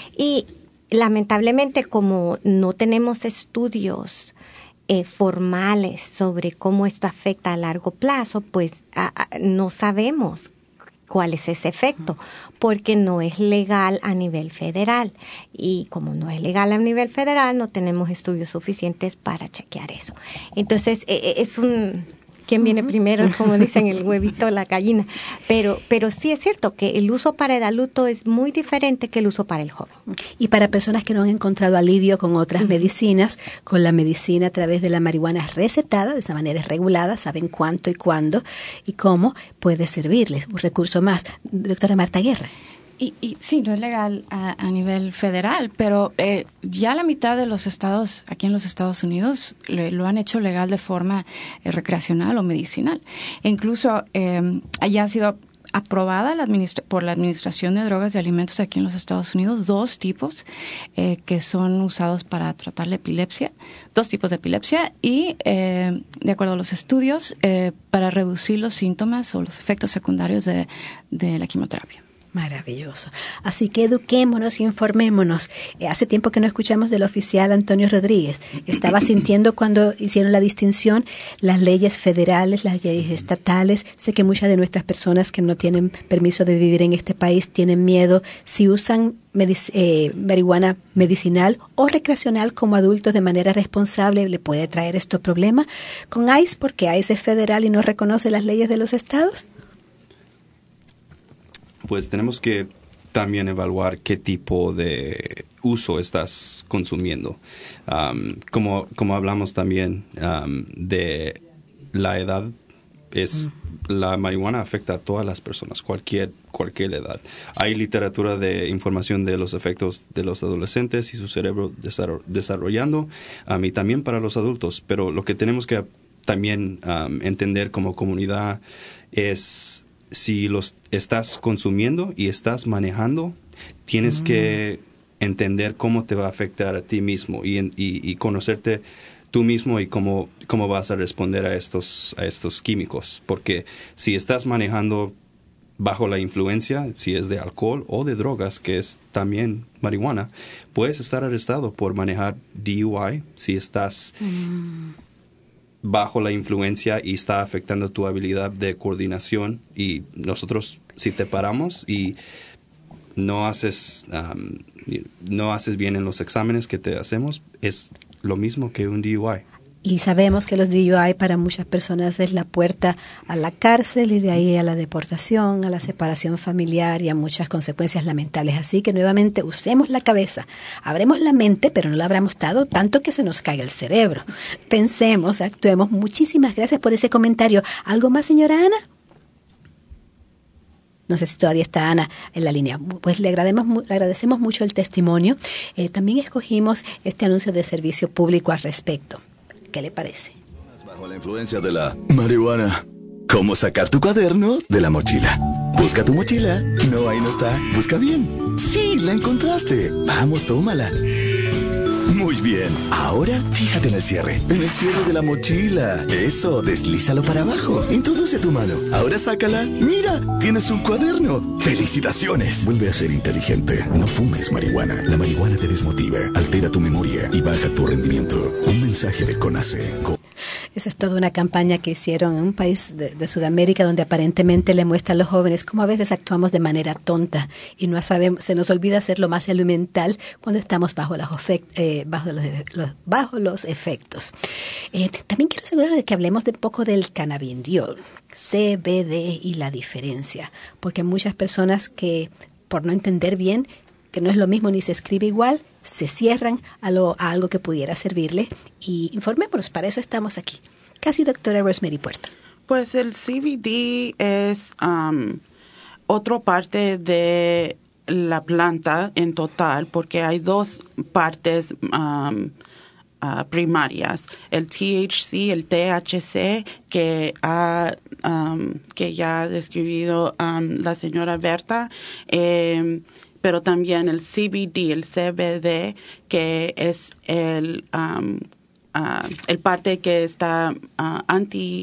Y lamentablemente, como no tenemos estudios eh, formales sobre cómo esto afecta a largo plazo, pues a, a, no sabemos cuál es ese efecto, porque no es legal a nivel federal. Y como no es legal a nivel federal, no tenemos estudios suficientes para chequear eso. Entonces, es un... ¿Quién viene primero? Como dicen, el huevito o la gallina. Pero, pero sí es cierto que el uso para el adulto es muy diferente que el uso para el joven. Y para personas que no han encontrado alivio con otras uh-huh. medicinas, con la medicina a través de la marihuana recetada, de esa manera es regulada, saben cuánto y cuándo y cómo puede servirles. Un recurso más. Doctora Marta Guerra. Y, y sí, no es legal a, a nivel federal, pero eh, ya la mitad de los estados aquí en los Estados Unidos le, lo han hecho legal de forma eh, recreacional o medicinal. E incluso eh, ya ha sido aprobada la administra- por la Administración de Drogas y Alimentos aquí en los Estados Unidos dos tipos eh, que son usados para tratar la epilepsia, dos tipos de epilepsia y, eh, de acuerdo a los estudios, eh, para reducir los síntomas o los efectos secundarios de, de la quimioterapia. Maravilloso. Así que eduquémonos, informémonos. Eh, hace tiempo que no escuchamos del oficial Antonio Rodríguez. Estaba sintiendo cuando hicieron la distinción las leyes federales, las leyes estatales. Sé que muchas de nuestras personas que no tienen permiso de vivir en este país tienen miedo si usan medic- eh, marihuana medicinal o recreacional como adultos de manera responsable. ¿Le puede traer esto problema con ICE porque ICE es federal y no reconoce las leyes de los estados? Pues tenemos que también evaluar qué tipo de uso estás consumiendo. Um, como, como hablamos también um, de la edad, es la marihuana afecta a todas las personas, cualquier, cualquier edad. Hay literatura de información de los efectos de los adolescentes y su cerebro desarroll- desarrollando, um, y también para los adultos. Pero lo que tenemos que también um, entender como comunidad es... Si los estás consumiendo y estás manejando, tienes mm. que entender cómo te va a afectar a ti mismo y, y, y conocerte tú mismo y cómo, cómo vas a responder a estos, a estos químicos. Porque si estás manejando bajo la influencia, si es de alcohol o de drogas, que es también marihuana, puedes estar arrestado por manejar D U I si estás... Mm. bajo la influencia y está afectando tu habilidad de coordinación. Y nosotros, si te paramos y no haces um, no haces bien en los exámenes que te hacemos, es lo mismo que un D U I. Y sabemos que los D U I para muchas personas es la puerta a la cárcel y de ahí a la deportación, a la separación familiar y a muchas consecuencias lamentables. Así que nuevamente usemos la cabeza, abremos la mente, pero no la abramos dado tanto que se nos caiga el cerebro. Pensemos, actuemos. Muchísimas gracias por ese comentario. ¿Algo más, señora Ana? No sé si todavía está Ana en la línea. Pues le agradecemos, le agradecemos mucho el testimonio. Eh, también escogimos este anuncio de servicio público al respecto. ¿Qué le parece? Bajo la influencia de la marihuana. ¿Cómo sacar tu cuaderno de la mochila? Busca tu mochila. No, ahí no está. Busca bien. Sí, la encontraste. Vamos, tómala. Muy bien. Ahora, fíjate en el cierre. En el cierre de la mochila. Eso, deslízalo para abajo. Introduce tu mano. Ahora sácala. Mira, tienes un cuaderno. ¡Felicidades! Vuelve a ser inteligente. No fumes marihuana. La marihuana te desmotiva, altera tu memoria y baja tu rendimiento. Un mensaje de CONACE. Co- Esa es toda una campaña que hicieron en un país de, de Sudamérica donde aparentemente le muestran a los jóvenes cómo a veces actuamos de manera tonta y no sabemos, se nos olvida hacerlo más elemental cuando estamos bajo los, efect, eh, bajo los, los, bajo los efectos. Eh, también quiero asegurarles de que hablemos de un poco del cannabidiol, C B D y la diferencia, porque hay muchas personas que por no entender bien que no es lo mismo ni se escribe igual, se cierran a, lo, a algo que pudiera servirle y informémonos, para eso estamos aquí. Casi doctora Rosemary Puerto. Pues el C B D es um, otra parte de la planta en total, porque hay dos partes um, uh, primarias, el T H C, el T H C, que, ha, um, que ya ha describido um, la señora Berta, eh, pero también el C B D, el C B D, que es el, um, uh, el parte que está uh, anti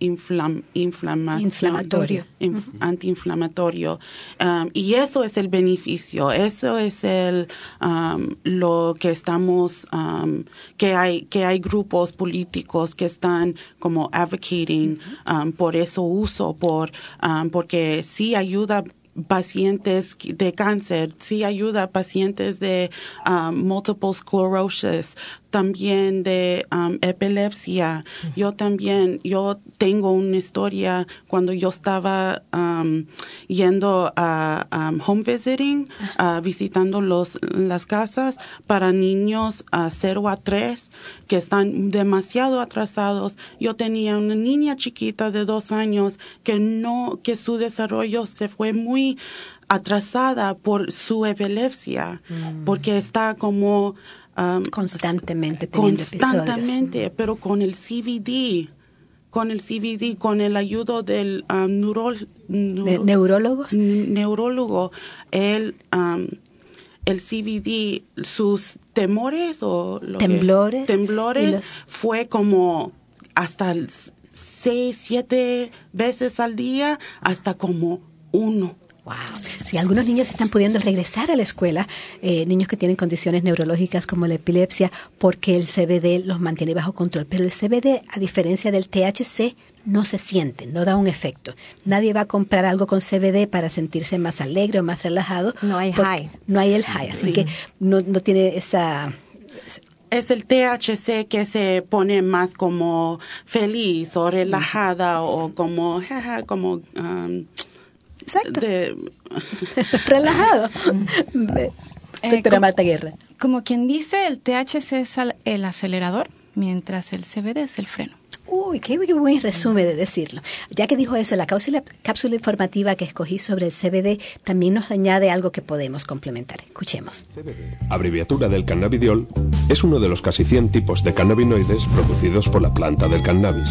inflam, inflamación, inflamatorio, inf, uh-huh. antiinflamatorio, um, y eso es el beneficio, eso es el um, lo que estamos, um, que hay que hay grupos políticos que están como advocating uh-huh. um, por eso uso, por um, porque sí ayuda pacientes de cáncer, sí ayuda a pacientes de um, multiple sclerosis, también de um, epilepsia. Uh-huh. Yo también, yo tengo una historia cuando yo estaba um, yendo a um, home visiting, uh, visitando los, las casas para niños uh, cero a tres que están demasiado atrasados. Yo tenía una niña chiquita de dos años que no, que su desarrollo se fue muy atrasada por su epilepsia, mm. porque está como Um, constantemente teniendo constantemente, episodios. Pero con el C V D, con el C V D, con el ayuda del um, neuro, neuro, ¿De neurólogos, neurólogo, el um, el C V D, sus temores o lo temblores, que, temblores los... fue como hasta seis, siete veces al día, hasta como uno. Wow. Si algunos niños están pudiendo regresar a la escuela, eh, niños que tienen condiciones neurológicas como la epilepsia, porque el C B D los mantiene bajo control. Pero el C B D, a diferencia del T H C, no se siente, no da un efecto. Nadie va a comprar algo con C B D para sentirse más alegre o más relajado. No hay high. No hay el high, así sí. que no, no tiene esa... Es el T H C que se pone más como feliz o relajada o como, jaja, como... Um, Exacto. De... relajado. Doctora eh, Marta Guerra. Como quien dice, el T H C es el acelerador, mientras el C B D es el freno. Uy, qué buen resumen de decirlo. Ya que dijo eso, la cápsula, cápsula informativa que escogí sobre el C B D también nos añade algo que podemos complementar. Escuchemos. C B D, abreviatura del cannabidiol, es uno de los casi cien tipos de cannabinoides producidos por la planta del cannabis.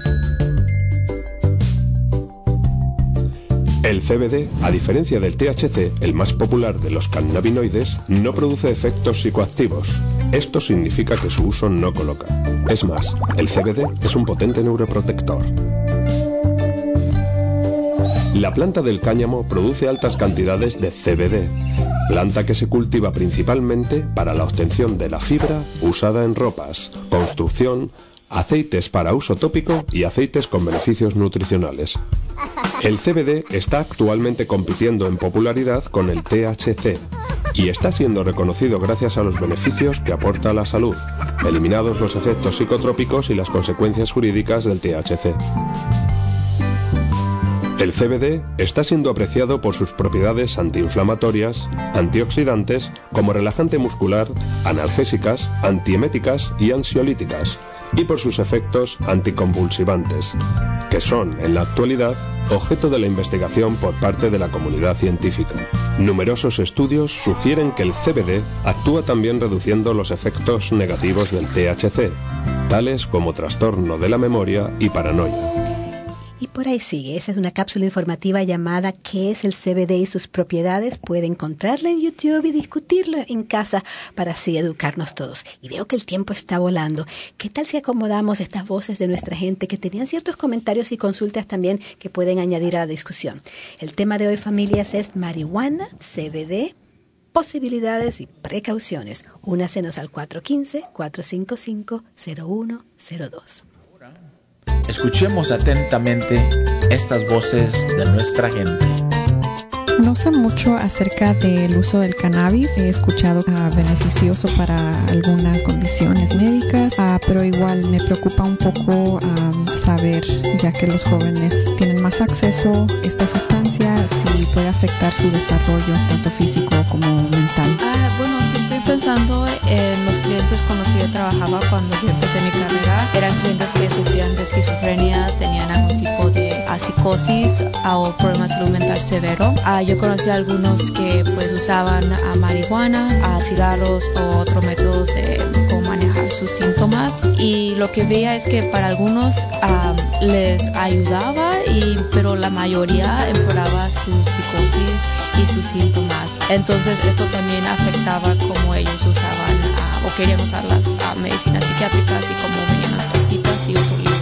El C B D, a diferencia del T H C, el más popular de los cannabinoides, no produce efectos psicoactivos. Esto significa que su uso no coloca. Es más, el C B D es un potente neuroprotector. La planta del cáñamo produce altas cantidades de C B D, planta que se cultiva principalmente para la obtención de la fibra usada en ropas, construcción, aceites para uso tópico y aceites con beneficios nutricionales. El C B D está actualmente compitiendo en popularidad con el T H C y está siendo reconocido gracias a los beneficios que aporta a la salud, eliminados los efectos psicotrópicos y las consecuencias jurídicas del T H C. El C B D está siendo apreciado por sus propiedades antiinflamatorias, antioxidantes, como relajante muscular, analgésicas, antieméticas y ansiolíticas, y por sus efectos anticonvulsivantes, que son, en la actualidad, objeto de la investigación por parte de la comunidad científica. Numerosos estudios sugieren que el C B D actúa también reduciendo los efectos negativos del T H C, tales como trastorno de la memoria y paranoia. Y por ahí sigue. Esa es una cápsula informativa llamada ¿Qué es el C B D y sus propiedades? Puede encontrarla en YouTube y discutirlo en casa para así educarnos todos. Y veo que el tiempo está volando. ¿Qué tal si acomodamos estas voces de nuestra gente que tenían ciertos comentarios y consultas también que pueden añadir a la discusión? El tema de hoy, familias, es marihuana, C B D, posibilidades y precauciones. Únasenos al cuatro uno cinco, cuatro cinco cinco, cero uno cero dos. Escuchemos atentamente estas voces de nuestra gente. No sé mucho acerca del uso del cannabis. He escuchado uh, beneficioso para algunas condiciones médicas, uh, pero igual me preocupa un poco um, saber, ya que los jóvenes tienen más acceso a esta sustancia, si puede afectar su desarrollo, tanto físico como mental. Ah, bueno, sí estoy pensando en los clientes con los que yo trabajaba cuando yo empecé mi carrera. Eran clientes que sufrían de esquizofrenia, tenían algún tipo de uh, psicosis uh, o problemas de salud mental severo. Uh, yo conocí a algunos que pues usaban uh, marihuana, uh, cigarros o otros métodos de cómo manejar sus síntomas, y lo que veía es que para algunos uh, les ayudaba, y, pero la mayoría empeoraba su psicosis y sus síntomas. Entonces esto también afectaba cómo ellos usaban uh, o querían usar las uh, medicinas psiquiátricas y cómo venían las recetas y otros libros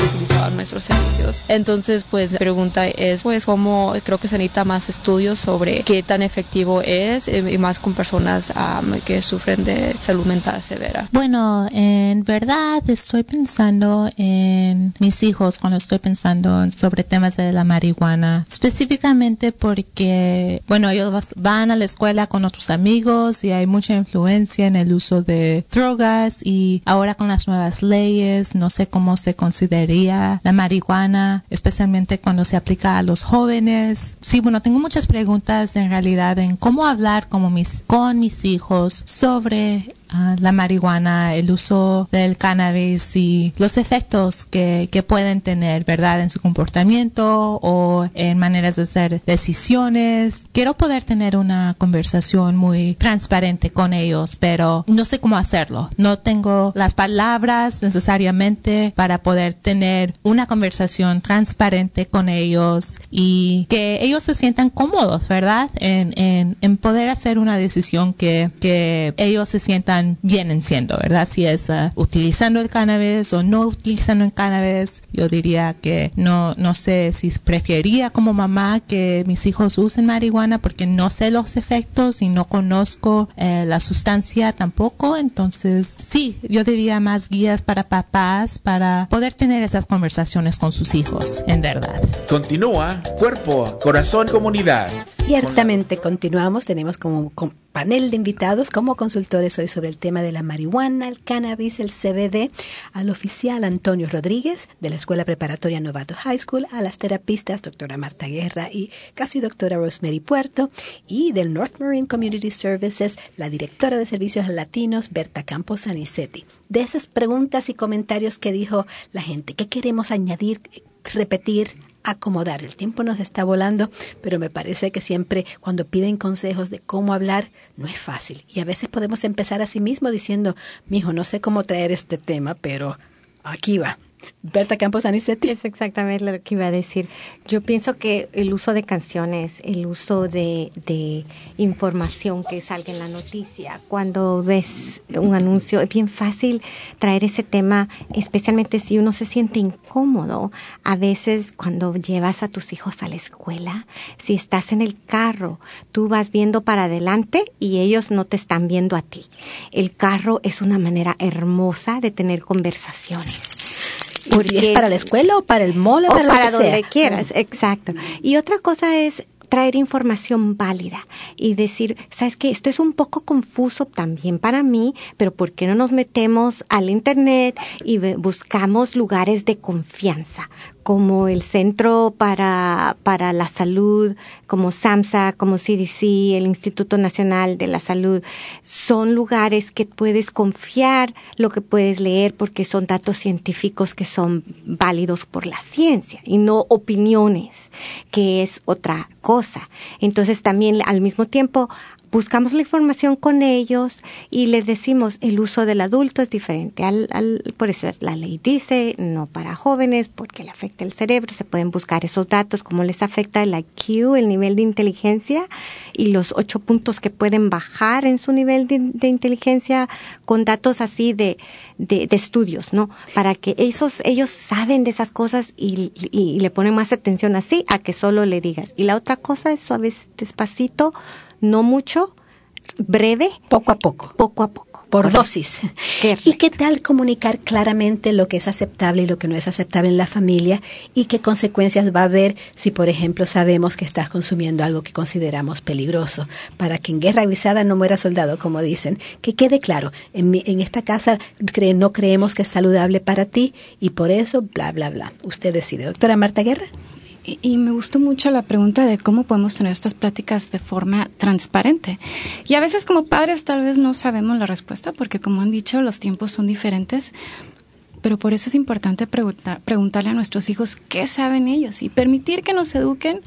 utilizaban nuestros servicios. Entonces, pues la pregunta es, pues, cómo creo que se necesita más estudios sobre qué tan efectivo es eh, y más con personas um, que sufren de salud mental severa. Bueno, en verdad estoy pensando en mis hijos cuando estoy pensando sobre temas de la marihuana, específicamente porque, bueno, ellos van a la escuela con otros amigos y hay mucha influencia en el uso de drogas, y ahora con las nuevas leyes no sé cómo se consideraría la marihuana, especialmente cuando se aplica a los jóvenes. Sí, bueno, tengo muchas preguntas en realidad en cómo hablar como mis, con mis hijos sobre Uh, la marihuana, el uso del cannabis y los efectos que, que pueden tener, ¿verdad?, en su comportamiento o en maneras de hacer decisiones. Quiero poder tener una conversación muy transparente con ellos, pero no sé cómo hacerlo. No tengo las palabras necesariamente para poder tener una conversación transparente con ellos y que ellos se sientan cómodos, ¿verdad?, en, en, en poder hacer una decisión que, que ellos se sientan vienen siendo, ¿verdad? Si es uh, utilizando el cannabis o no utilizando el cannabis, yo diría que no, no sé si preferiría como mamá que mis hijos usen marihuana porque no sé los efectos y no conozco eh, la sustancia tampoco. Entonces, sí, yo diría más guías para papás para poder tener esas conversaciones con sus hijos, en verdad. Continúa Cuerpo, Corazón, Comunidad. Ciertamente continuamos, tenemos como, como panel de invitados como consultores hoy sobre el tema de la marihuana, el cannabis, el C B D, al oficial Antonio Rodríguez de la Escuela Preparatoria Novato High School, a las terapistas doctora Marta Guerra y casi doctora Rosemary Puerto, y del North Marine Community Services, la directora de Servicios Latinos, Berta Campos Anicetti. De esas preguntas y comentarios que dijo la gente, ¿qué queremos añadir, repetir, acomodar? El tiempo nos está volando, pero me parece que siempre cuando piden consejos de cómo hablar, no es fácil. Y a veces podemos empezar así mismo diciendo, mijo, no sé cómo traer este tema, pero aquí va. Berta Campos Anicetti. Es exactamente lo que iba a decir. Yo pienso que el uso de canciones, el uso de, de información que salga en la noticia, cuando ves un anuncio, es bien fácil traer ese tema, especialmente si uno se siente incómodo. A veces cuando llevas a tus hijos a la escuela, si estás en el carro, tú vas viendo para adelante y ellos no te están viendo a ti. El carro es una manera hermosa de tener conversaciones. Porque ¿es para la escuela o para el mall o para, para lo que donde sea? quieras? Exacto. Y otra cosa es traer información válida y decir, ¿sabes qué? Esto es un poco confuso también para mí, pero ¿por qué no nos metemos al internet y buscamos lugares de confianza? Como el Centro para, para la Salud, como SAMHSA, como C D C, el Instituto Nacional de la Salud. Son lugares que puedes confiar lo que puedes leer porque son datos científicos que son válidos por la ciencia y no opiniones, que es otra cosa. Entonces también al mismo tiempo buscamos la información con ellos y les decimos el uso del adulto es diferente. Al, al, por eso la ley dice no para jóvenes porque le afecta el cerebro. Se pueden buscar esos datos, cómo les afecta el I Q, el nivel de inteligencia y los ocho puntos que pueden bajar en su nivel de, de inteligencia con datos así de, de, de estudios, ¿no? Para que esos, ellos saben de esas cosas y, y, y le ponen más atención así a que solo le digas. Y la otra cosa es suave, despacito, no mucho, breve, poco a poco. Poco a poco. Por correcto. Dosis. Qué ¿Y qué tal comunicar claramente lo que es aceptable y lo que no es aceptable en la familia? ¿Y qué consecuencias va a haber si, por ejemplo, sabemos que estás consumiendo algo que consideramos peligroso? Para que en guerra avisada no muera soldado, como dicen. Que quede claro, en, mi, en esta casa cre, no creemos que es saludable para ti y por eso, bla, bla, bla. Usted decide. Doctora Marta Guerra. Y, y me gustó mucho la pregunta de cómo podemos tener estas pláticas de forma transparente. Y a veces como padres tal vez no sabemos la respuesta porque, como han dicho, los tiempos son diferentes. Pero por eso es importante preguntar, preguntarle a nuestros hijos qué saben ellos y permitir que nos eduquen.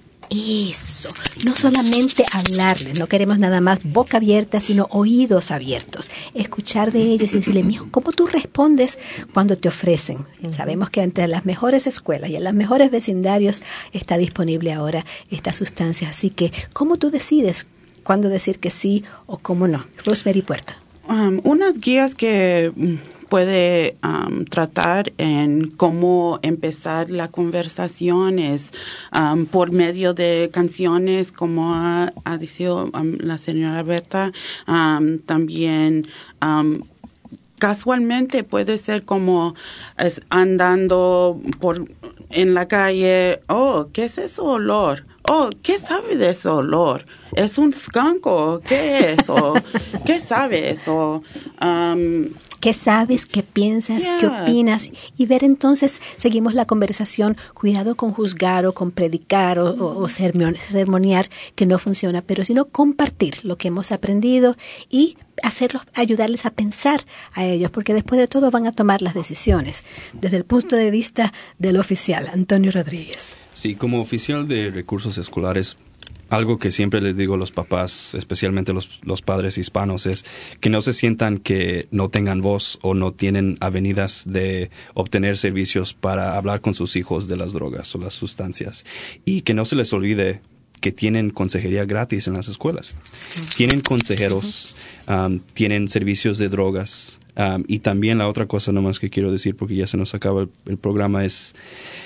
Eso, no solamente hablarles, no queremos nada más boca abierta, sino oídos abiertos, escuchar de ellos y decirle, mijo, ¿cómo tú respondes cuando te ofrecen? Uh-huh. Sabemos que ante las mejores escuelas y en los mejores vecindarios está disponible ahora esta sustancia, así que, ¿cómo tú decides cuándo decir que sí o cómo no? Rosemary Puerto. Um, unas guías que puede um, tratar en cómo empezar la conversación es um, por medio de canciones, como ha, ha dicho um, la señora Berta, um, también um, casualmente puede ser como es andando por en la calle. Oh, ¿qué es ese olor? Oh, ¿qué sabe de ese olor? ¿Es un skunk o qué es? ¿O qué sabe eso? Um, ¿Qué sabes? ¿Qué piensas? Yeah. ¿Qué opinas? Y ver entonces, seguimos la conversación, cuidado con juzgar o con predicar o, o, o sermonear, que no funciona, pero sino compartir lo que hemos aprendido y hacerlos, ayudarles a pensar a ellos, porque después de todo van a tomar las decisiones desde el punto de vista del oficial. Antonio Rodríguez. Sí, como oficial de recursos escolares, algo que siempre les digo a los papás, especialmente los, los padres hispanos, es que no se sientan que no tengan voz o no tienen avenidas de obtener servicios para hablar con sus hijos de las drogas o las sustancias. Y que no se les olvide que tienen consejería gratis en las escuelas. Tienen consejeros, um, tienen servicios de drogas. Um, y también la otra cosa nomás que quiero decir, porque ya se nos acaba el, el programa, es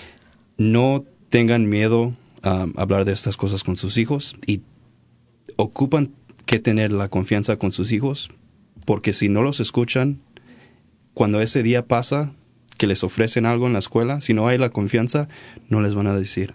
no tengan miedo Um, hablar de estas cosas con sus hijos, y ocupan que tener la confianza con sus hijos, porque si no los escuchan, cuando ese día pasa que les ofrecen algo en la escuela, si no hay la confianza, no les van a decir.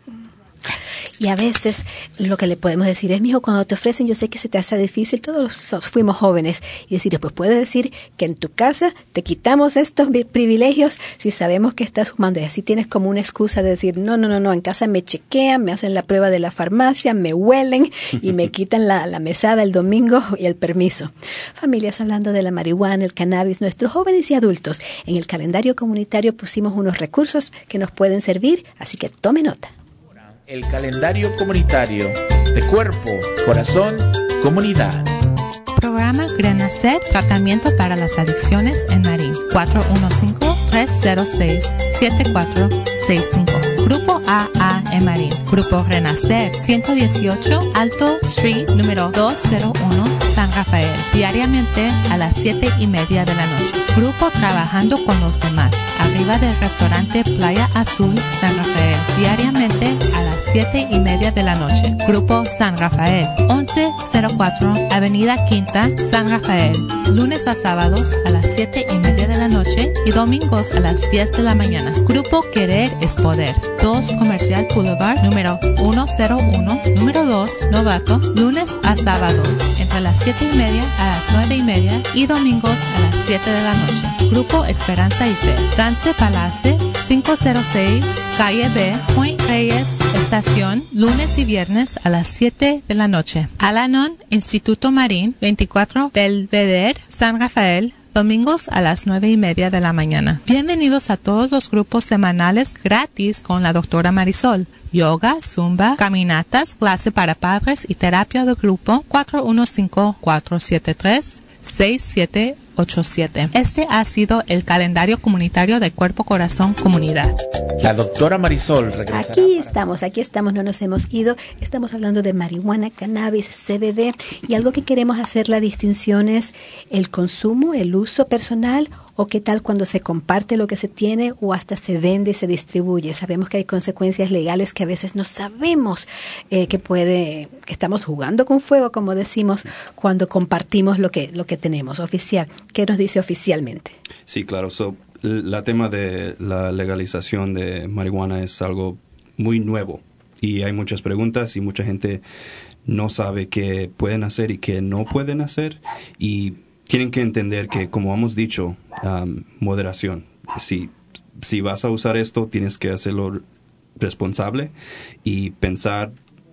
Y a veces lo que le podemos decir es, mijo, cuando te ofrecen, yo sé que se te hace difícil, todos fuimos jóvenes, y decir, pues puedes decir que en tu casa te quitamos estos privilegios si sabemos que estás fumando. Y así tienes como una excusa de decir, no, no, no, no, en casa me chequean, me hacen la prueba de la farmacia, me huelen y me quitan la, la mesada el domingo y el permiso. Familias, hablando de la marihuana, el cannabis, nuestros jóvenes y adultos, en el calendario comunitario pusimos unos recursos que nos pueden servir, así que tome nota. El calendario comunitario de Cuerpo, Corazón, Comunidad. Programa Renacer, tratamiento para las adicciones en Marín. cuatro uno cinco, tres cero seis, siete cuatro seis cinco. Grupo A A en Marín. Grupo Renacer, ciento dieciocho Alto Street, número doscientos uno, San Rafael. Diariamente a las siete y media de la noche. Grupo Trabajando con los Demás. Arriba del restaurante Playa Azul, San Rafael. Diariamente a las siete y media de la noche. Grupo San Rafael, once cero cuatro Avenida Quinta, San Rafael. Lunes a sábados a las siete y media de la noche y domingos a las diez de la mañana. Grupo Querer es Poder. dos Comercial Boulevard, número ciento uno, número dos, Novato. Lunes a sábados entre las siete y media a las nueve y media y domingos a las siete de la noche. Grupo Esperanza y Fe. Dance Palace, quinientos seis, Calle B, Point Reyes, Estación, lunes y viernes a las siete de la noche. Al-Anon, Instituto Marín, veinticuatro Belvedere, San Rafael, domingos a las nueve y media de la mañana. Bienvenidos a todos los grupos semanales gratis con la doctora Marisol. Yoga, zumba, caminatas, clase para padres y terapia de grupo. Cuatro uno cinco, cuatro siete tres, seis siete ocho siete. Este ha sido el calendario comunitario de Cuerpo, Corazón, Comunidad. La doctora Marisol regresará. Aquí estamos, aquí estamos, no nos hemos ido. Estamos hablando de marihuana, cannabis, C B D, y algo que queremos hacer la distinción es el consumo, el uso personal, o qué tal cuando se comparte lo que se tiene o hasta se vende y se distribuye. Sabemos que hay consecuencias legales que a veces no sabemos eh, que puede, que estamos jugando con fuego, como decimos, cuando compartimos lo que, lo que tenemos. Oficial, ¿qué nos dice oficialmente? Sí, claro. So, la tema de la legalización de marihuana es algo muy nuevo y hay muchas preguntas y mucha gente no sabe qué pueden hacer y qué no pueden hacer, y tienen que entender que, como hemos dicho, um, moderación. Si, si vas a usar esto, tienes que hacerlo responsable y pensar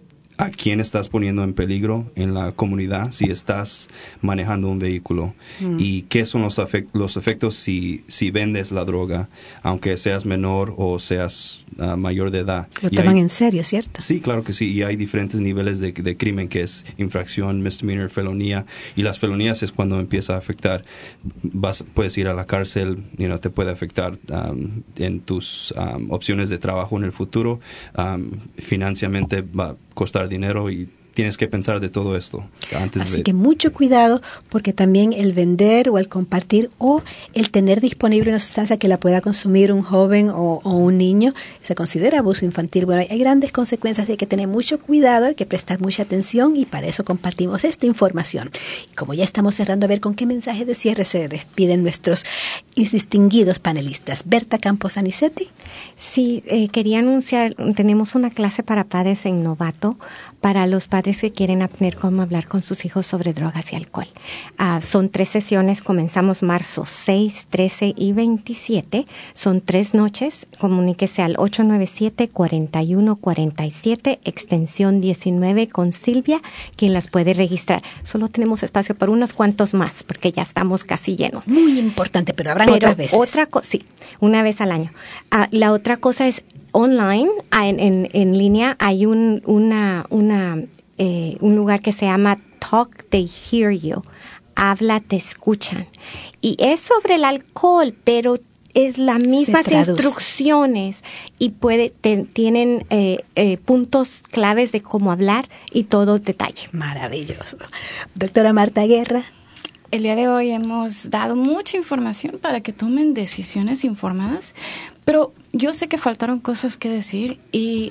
a quién estás poniendo en peligro en la comunidad si estás manejando un vehículo, mm. y qué son los, afect- los efectos si, si vendes la droga, aunque seas menor o seas uh, mayor de edad. Lo y toman hay, en serio, ¿cierto? Sí, claro que sí, y hay diferentes niveles de, de crimen, que es infracción, misdemeanor, felonía, y las felonías es cuando empieza a afectar, vas, puedes ir a la cárcel, you know, te puede afectar um, en tus um, opciones de trabajo en el futuro, um, financieramente va a costar dinero y tienes que pensar de todo esto antes Así de... que mucho cuidado, porque también el vender o el compartir o el tener disponible una sustancia que la pueda consumir un joven o, o un niño se considera abuso infantil. Bueno, hay grandes consecuencias, hay que tener mucho cuidado, hay que prestar mucha atención y para eso compartimos esta información. Y como ya estamos cerrando, a ver con qué mensaje de cierre se despiden nuestros distinguidos panelistas. Berta Campos Anicetti. Sí, eh, quería anunciar, tenemos una clase para padres en Novato, para los padres que quieren aprender cómo hablar con sus hijos sobre drogas y alcohol. Uh, son tres sesiones, comenzamos marzo seis, trece y veintisiete. Son tres noches. Comuníquese al ocho nueve siete, cuatro uno cuatro siete, extensión diecinueve con Silvia, quien las puede registrar. Solo tenemos espacio para unos cuantos más, porque ya estamos casi llenos. Muy importante, pero habrán pero otras veces. Otra cosa, sí, una vez al año. Uh, la otra cosa es online, en, en, en línea, hay un, una, una, eh, un lugar que se llama Talk, They Hear You. Habla, te escuchan. Y es sobre el alcohol, pero es las mismas instrucciones y puede te, tienen eh, eh, puntos claves de cómo hablar y todo detalle. Maravilloso. Doctora Marta Guerra. El día de hoy hemos dado mucha información para que tomen decisiones informadas, pero yo sé que faltaron cosas que decir y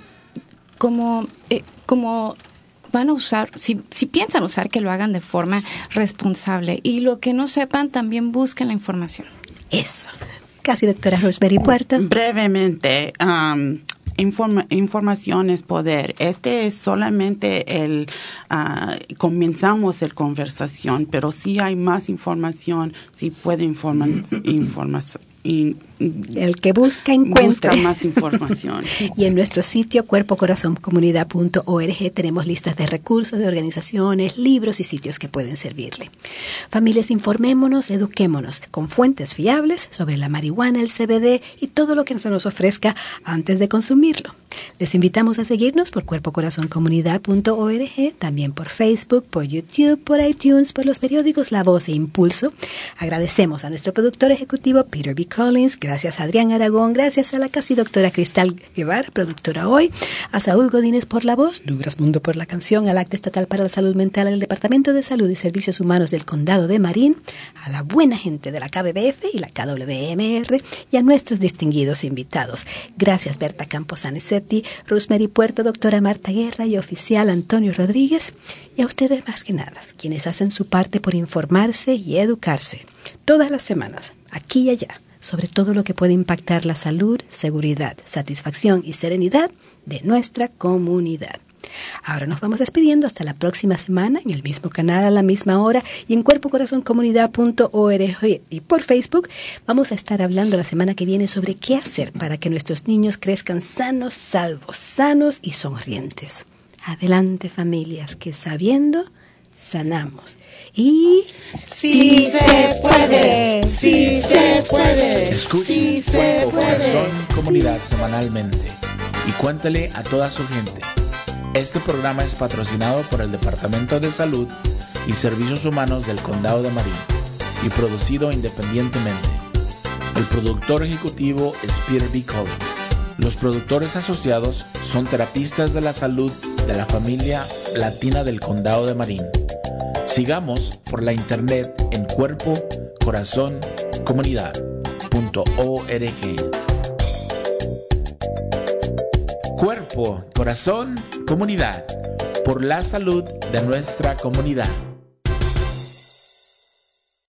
como, eh, como van a usar, si, si piensan usar, que lo hagan de forma responsable y lo que no sepan también busquen la información. Eso. Casi doctora Rosemary Puerto. Brevemente, um, informa, información es poder. Este es solamente el, uh, comenzamos la conversación, pero si hay más información, si puede informar, informar. Y, el que busca encuentra. Busca más información. Y en nuestro sitio cuerpo corazón comunidad punto org tenemos listas de recursos, de organizaciones, libros y sitios que pueden servirle. Familias, informémonos, eduquémonos con fuentes fiables sobre la marihuana, el C B D y todo lo que se nos ofrezca antes de consumirlo. Les invitamos a seguirnos por cuerpo corazón comunidad punto org, también por Facebook, por YouTube, por iTunes, por los periódicos La Voz e Impulso. Agradecemos a nuestro productor ejecutivo Peter B. Collins, gracias a Adrián Aragón, gracias a la casi doctora Cristal Guevara, productora hoy, a Saúl Godínez por la voz, Douglas Mundo por la canción, al Acta Estatal para la Salud Mental, al Departamento de Salud y Servicios Humanos del Condado de Marín, a la buena gente de la K B B F y la K W M R y a nuestros distinguidos invitados. Gracias Berta Campos Anicetti, Rosemary Puerto, doctora Marta Guerra y oficial Antonio Rodríguez, y a ustedes más que nada, quienes hacen su parte por informarse y educarse todas las semanas, aquí y allá, sobre todo lo que puede impactar la salud, seguridad, satisfacción y serenidad de nuestra comunidad. Ahora nos vamos despidiendo hasta la próxima semana en el mismo canal a la misma hora y en cuerpo corazón comunidad punto org y por Facebook. Vamos a estar hablando la semana que viene sobre qué hacer para que nuestros niños crezcan sanos, salvos, sanos y sonrientes. Adelante familias, que sabiendo sanamos. Y sí se puede, sí se puede. Escuche sí Cuerpo se puede. Corazón Comunidad semanalmente y cuéntale a toda su gente. Este programa es patrocinado por el Departamento de Salud y Servicios Humanos del Condado de Marín y producido independientemente. El productor ejecutivo es Peter B. Collins. Los productores asociados son terapistas de la salud de la familia latina del Condado de Marín. Sigamos por la internet en cuerpo corazón comunidad punto org. Cuerpo, corazón, comunidad, por la salud de nuestra comunidad.